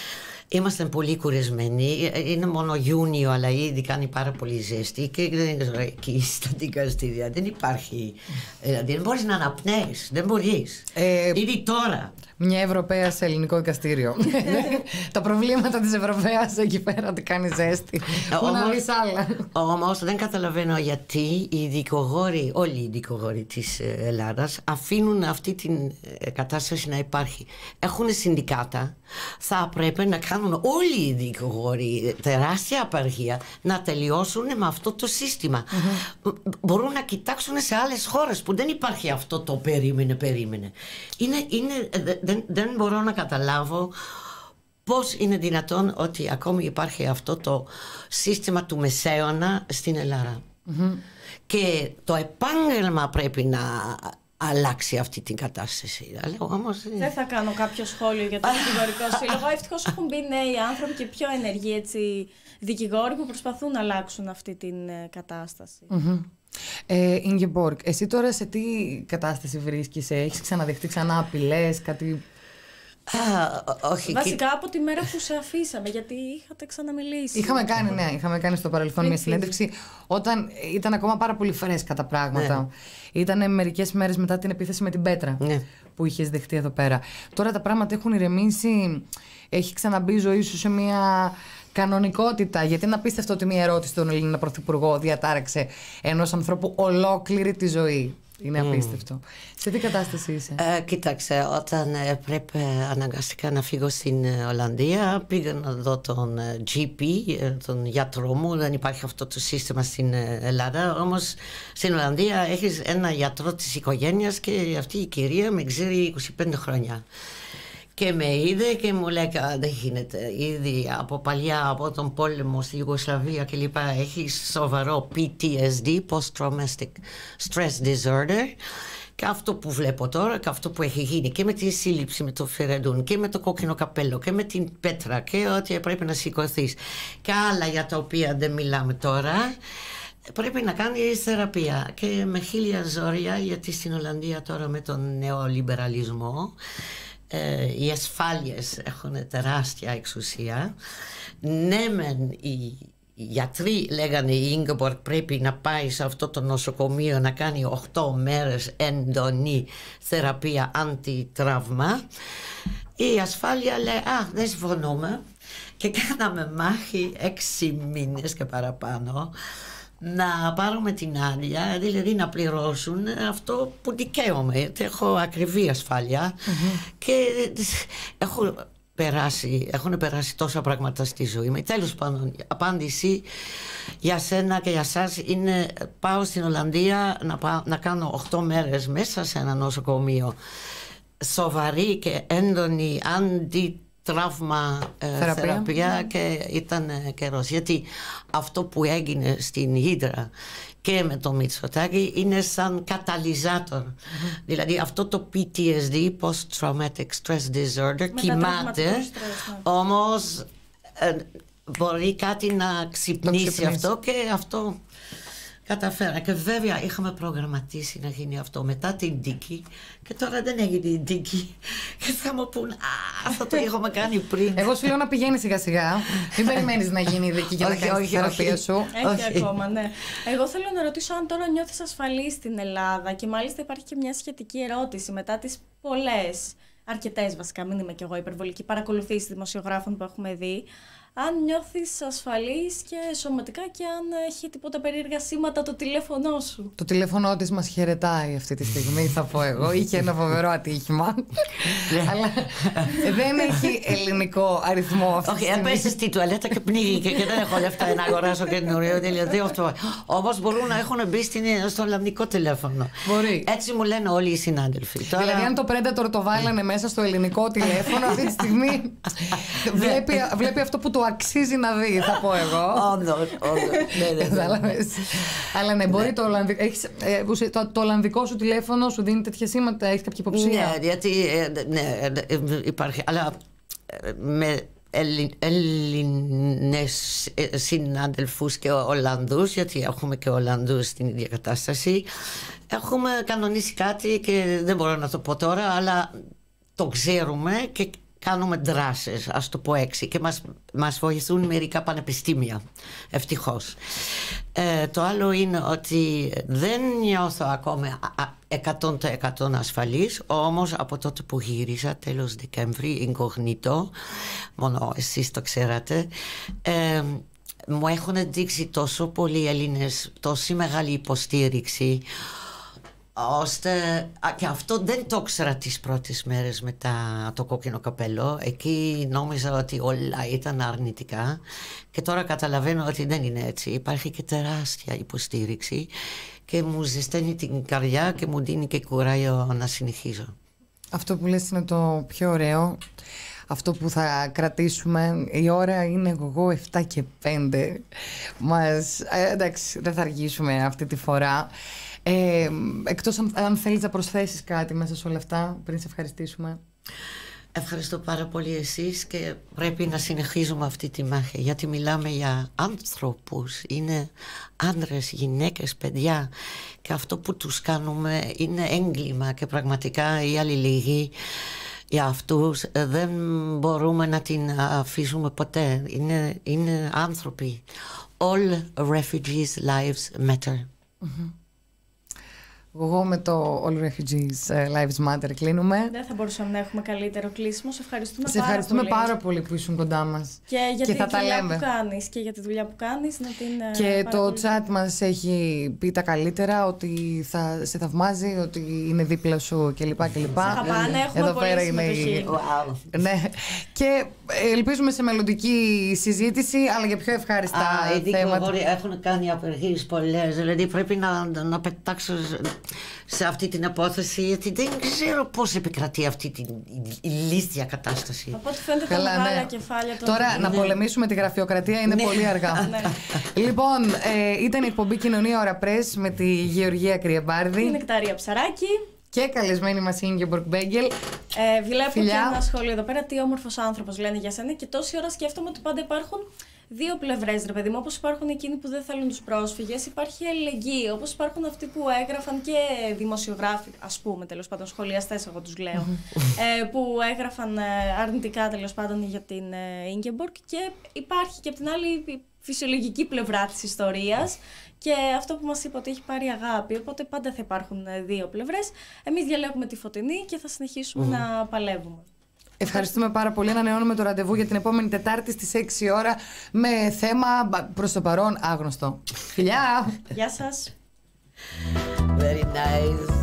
Είμαστε πολύ κουρασμένοι. Είναι μόνο Ιούνιο, αλλά ήδη κάνει πάρα πολύ ζέστη. Και δεν ξέρω, εκεί στα δικαστήρια δεν υπάρχει. Δηλαδή δεν μπορείς να αναπνέεις. Δεν μπορείς. Ε, ήδη τώρα. Μια Ευρωπαία σε ελληνικό δικαστήριο. Τα προβλήματα της Ευρωπαίας εκεί πέρα ότι κάνει ζέστη. Πού να βρεις άλλα. Όμως δεν καταλαβαίνω γιατί οι δικηγόροι, όλοι οι δικηγόροι της Ελλάδας αφήνουν αυτή την κατάσταση να υπάρχει. Έχουν συνδικάτα. Θα πρέπει να κάνουν όλοι οι δικηγόροι τεράστια απεργία να τελειώσουν με αυτό το σύστημα. Mm-hmm. Μπορούν να κοιτάξουν σε άλλες χώρες που δεν υπάρχει αυτό το περίμενε, περίμενε. Είναι, είναι, δεν, δεν μπορώ να καταλάβω πώς είναι δυνατόν ότι ακόμη υπάρχει αυτό το σύστημα του μεσαίωνα στην Ελλάδα. Mm-hmm. Και το επάγγελμα πρέπει να αλλάξει αυτή την κατάσταση. Όμως... Δεν θα κάνω κάποιο σχόλιο για το δικηγορικό σύλλογο. Ευτυχώς έχουν μπει νέοι άνθρωποι και πιο ενεργοί έτσι, δικηγόροι που προσπαθούν να αλλάξουν αυτή την κατάσταση. Mm-hmm. Ε, Ingeborg, εσύ τώρα σε τι κατάσταση βρίσκεσαι, έχεις ξαναδεχτεί ξανά απειλές, κάτι... Α, όχι, βασικά και... από τη μέρα που σε αφήσαμε, γιατί είχατε ξαναμιλήσει. Είχαμε κάνει, ναι, είχαμε κάνει στο παρελθόν μια συνέντευξη όταν ήταν ακόμα πάρα πολύ φρέσκα τα πράγματα. Ναι. Ήταν μερικές μέρες μετά την επίθεση με την Πέτρα, ναι, που είχες δεχτεί εδώ πέρα. Τώρα τα πράγματα έχουν ηρεμήσει, έχει ξαναμπεί η ζωή σου σε μια κανονικότητα. Γιατί είναι απίστευτο ότι μια ερώτηση στον Έλληνα Πρωθυπουργό διατάραξε ενός ανθρώπου ολόκληρη τη ζωή. Είναι απίστευτο. Mm. Σε τι κατάσταση είσαι? Ε, κοίταξε, όταν ε, πρέπει αναγκαστικά να φύγω στην ε, Ολλανδία, πήγα να δω τον ε, τζι πι, ε, τον γιατρό μου. Δεν υπάρχει αυτό το σύστημα στην ε, Ελλάδα. Όμως στην Ολλανδία έχεις ένα γιατρό της οικογένειας και αυτή η κυρία με ξέρει είκοσι πέντε χρόνια. Και με είδε και μου λέει: δεν γίνεται. Ήδη από παλιά, από τον πόλεμο στη Ιουγκοσλαβία κλπ. Έχει σοβαρό πι τι ες ντι, Post-Traumatic Stress Disorder. Και αυτό που βλέπω τώρα και αυτό που έχει γίνει και με τη σύλληψη με το Φερεντούν και με το κόκκινο καπέλο και με την Πέτρα και ότι πρέπει να σηκωθείς και άλλα για τα οποία δεν μιλάμε τώρα. Πρέπει να κάνει θεραπεία και με χίλια ζώρια, γιατί στην Ολλανδία τώρα με τον νεολιμπεραλισμό Ε, οι ασφάλειες έχουν τεράστια εξουσία. Ναι μεν οι γιατροί λέγανε η Ingeborg πρέπει να πάει σε αυτό το νοσοκομείο να κάνει οκτώ μέρες έντονη θεραπεία αντιτραύμα. Η ασφάλεια λέει α, δεν συμφωνούμε και κάναμε μάχη έξι μήνες και παραπάνω να πάρουμε την άδεια, δηλαδή να πληρώσουν αυτό που δικαίωμαι, γιατί έχω ακριβή ασφάλεια. Mm-hmm. Και έχω περάσει, έχουν περάσει τόσα πράγματα στη ζωή μου. Τέλος πάντων, η απάντηση για σένα και για σας είναι πάω στην Ολλανδία να, πάω, να κάνω οκτώ μέρες μέσα σε ένα νοσοκομείο σοβαρή και έντονη αντι τραύμα ε, θεραπεία, θεραπεία και ήταν ε, καιρός. Γιατί αυτό που έγινε στην Ύδρα και με το Μητσοτάκη είναι σαν καταλυζάτορ. Mm-hmm. Δηλαδή αυτό το πι τι ες ντι, Post-Traumatic Stress Disorder, κοιμάται, όμως ε, μπορεί κάτι να ξυπνήσει αυτό και αυτό καταφέρα. Και βέβαια είχαμε προγραμματίσει να γίνει αυτό μετά την δίκη και τώρα δεν έγινε η δίκη και θα μου πούν α, αυτό το είχαμε κάνει πριν. Εγώ σου λέω να πηγαίνει σιγά σιγά, μην περιμένεις να γίνει η δίκη για να κάνεις τη θεραπεία σου. Έχει ακόμα, ναι. Εγώ θέλω να ρωτήσω αν τώρα νιώθεις ασφαλή στην Ελλάδα και μάλιστα υπάρχει και μια σχετική ερώτηση μετά τις πολλές, αρκετές βασικά, μην είμαι κι εγώ υπερβολική, παρακολουθήσεις δημοσιογράφων που έχουμε δει. Αν νιώθεις ασφαλής και σωματικά και αν έχει τίποτα περίεργα σήματα το τηλέφωνό σου. Το τηλέφωνο της μας χαιρετάει αυτή τη στιγμή, θα πω εγώ. Είχε ένα φοβερό ατύχημα. Αλλά δεν έχει ελληνικό αριθμό αυτή τη στιγμή. Όχι, έπεσε στη τουαλέτα και πνίγηκε και δεν έχω λεφτά να αγοράσω καινούριο. Δηλαδή αυτό. Όμως μπορούν να έχουν μπει στο ολλανδικό τηλέφωνο. Μπορεί. Έτσι μου λένε όλοι οι συνάδελφοι. Δηλαδή, αν το Predator το βάλανε μέσα στο ελληνικό τηλέφωνο, αυτή τη στιγμή βλέπει αυτό που το αξίζει να δει, θα πω εγώ. Όντως, όντως. Αλλά ναι, μπορεί το Ολλανδικό. Το Ολλανδικό σου τηλέφωνο σου δίνει τέτοια σήματα, έχει κάποια υποψία? Ναι, γιατί υπάρχει. Αλλά με Έλληνες συνάδελφους και Ολλανδούς, γιατί έχουμε και Ολλανδούς στην ίδια κατάσταση, έχουμε κανονίσει κάτι και δεν μπορώ να το πω τώρα, αλλά το ξέρουμε και κάνουμε δράσεις, ας το πω έξι, και μας, μας βοηθούν μερικά πανεπιστήμια, ευτυχώς. Ε, το άλλο είναι ότι δεν νιώθω ακόμα εκατό τοις εκατό ασφαλής, όμως από τότε που γύρισα τέλος Δεκέμβρη, incognito, μόνο εσείς το ξέρατε, ε, μου έχουν δείξει τόσο πολλοί Έλληνες, τόση μεγάλη υποστήριξη, ώστε, και αυτό δεν το ήξερα τις πρώτες μέρες μετά το κόκκινο καπέλο. Εκεί νόμιζα ότι όλα ήταν αρνητικά και τώρα καταλαβαίνω ότι δεν είναι έτσι. Υπάρχει και τεράστια υποστήριξη και μου ζεσταίνει την καρδιά και μου δίνει και κουράγιο να συνεχίζω. Αυτό που λες είναι το πιο ωραίο. Αυτό που θα κρατήσουμε. Η ώρα είναι εγώ επτά και πέντε. Μας, ε, εντάξει, δεν θα αργήσουμε αυτή τη φορά. Ε, εκτός αν, αν θέλεις να προσθέσεις κάτι μέσα σε όλα αυτά πριν σε ευχαριστήσουμε. Ευχαριστώ πάρα πολύ εσείς και πρέπει να συνεχίζουμε αυτή τη μάχη, γιατί μιλάμε για άνθρωπους, είναι άντρες, γυναίκες, παιδιά, και αυτό που τους κάνουμε είναι έγκλημα και πραγματικά η αλληλεγγύη για αυτούς δεν μπορούμε να την αφήσουμε ποτέ. Είναι, είναι άνθρωποι. All refugees' lives matter. Mm-hmm. Εγώ με το All Refugees Lives Matter κλείνουμε. Δεν θα μπορούσαμε να έχουμε καλύτερο κλείσιμο. Σε ευχαριστούμε, σε πάρα, ευχαριστούμε πολύ. πάρα πολύ που ήσουν κοντά μας. Και για και τη θα δουλειά τα λέμε. που κάνεις. Και για τη δουλειά που κάνεις. Να την, και το chat μας έχει πει τα καλύτερα, ότι θα σε θαυμάζει, ότι είναι δίπλα σου κλπ. κλπ. Σε αγαπάνε, έχουμε Εδώ πολύ πέρα συμμετοχή. είναι η... wow. Ναι. Και ελπίζουμε σε μελλοντική συζήτηση, αλλά για πιο ευχάριστα Α, οι θέματα. Έχουν κάνει απεργίες πολλές, δηλαδή πρέπει να, να πετάξω σε αυτή την υπόθεση, γιατί δεν ξέρω πώς επικρατεί αυτή την ηλίθια κατάσταση. Από ό,τι φαίνεται τα Καλά, μεγάλα ναι. κεφάλια των... Τώρα ναι. να πολεμήσουμε τη γραφειοκρατία είναι ναι. πολύ αργά. Ναι. Λοιπόν, ε, ήταν η εκπομπή Κοινωνία Ώρα Πρες με τη Γεωργία Κρυεμπάρδη. Την Νεκταρία Ψαράκη. Και καλεσμένη μας είναι η Ingeborg Μπέγκελ. Ε, βλέπω Φιλιά. και ένα σχόλιο εδώ πέρα. Τι όμορφος άνθρωπος λένε για σένα. Και τόση ώρα σκέφτομαι ότι πάντα υπάρχουν δύο πλευρές, ρε παιδί μου. Όπως υπάρχουν εκείνοι που δεν θέλουν τους πρόσφυγες, υπάρχει αλληλεγγύη. Όπως υπάρχουν αυτοί που έγραφαν και δημοσιογράφοι, ας πούμε, τέλος πάντων, σχολιαστές, εγώ τους λέω, ε, που έγραφαν αρνητικά τέλος πάντων για την Ingeborg. Και υπάρχει και από την άλλη η φυσιολογική πλευρά της ιστορίας. Και αυτό που μας είπε ότι έχει πάρει αγάπη, οπότε πάντα θα υπάρχουν δύο πλευρές. Εμείς διαλέγουμε τη φωτεινή και θα συνεχίσουμε mm. να παλεύουμε. Ευχαριστούμε πάρα πολύ. Ανανεώνουμε το ραντεβού για την επόμενη Τετάρτη στις έξι ώρα με θέμα προς το παρόν άγνωστο. Φιλιά! Γεια σας! Very nice.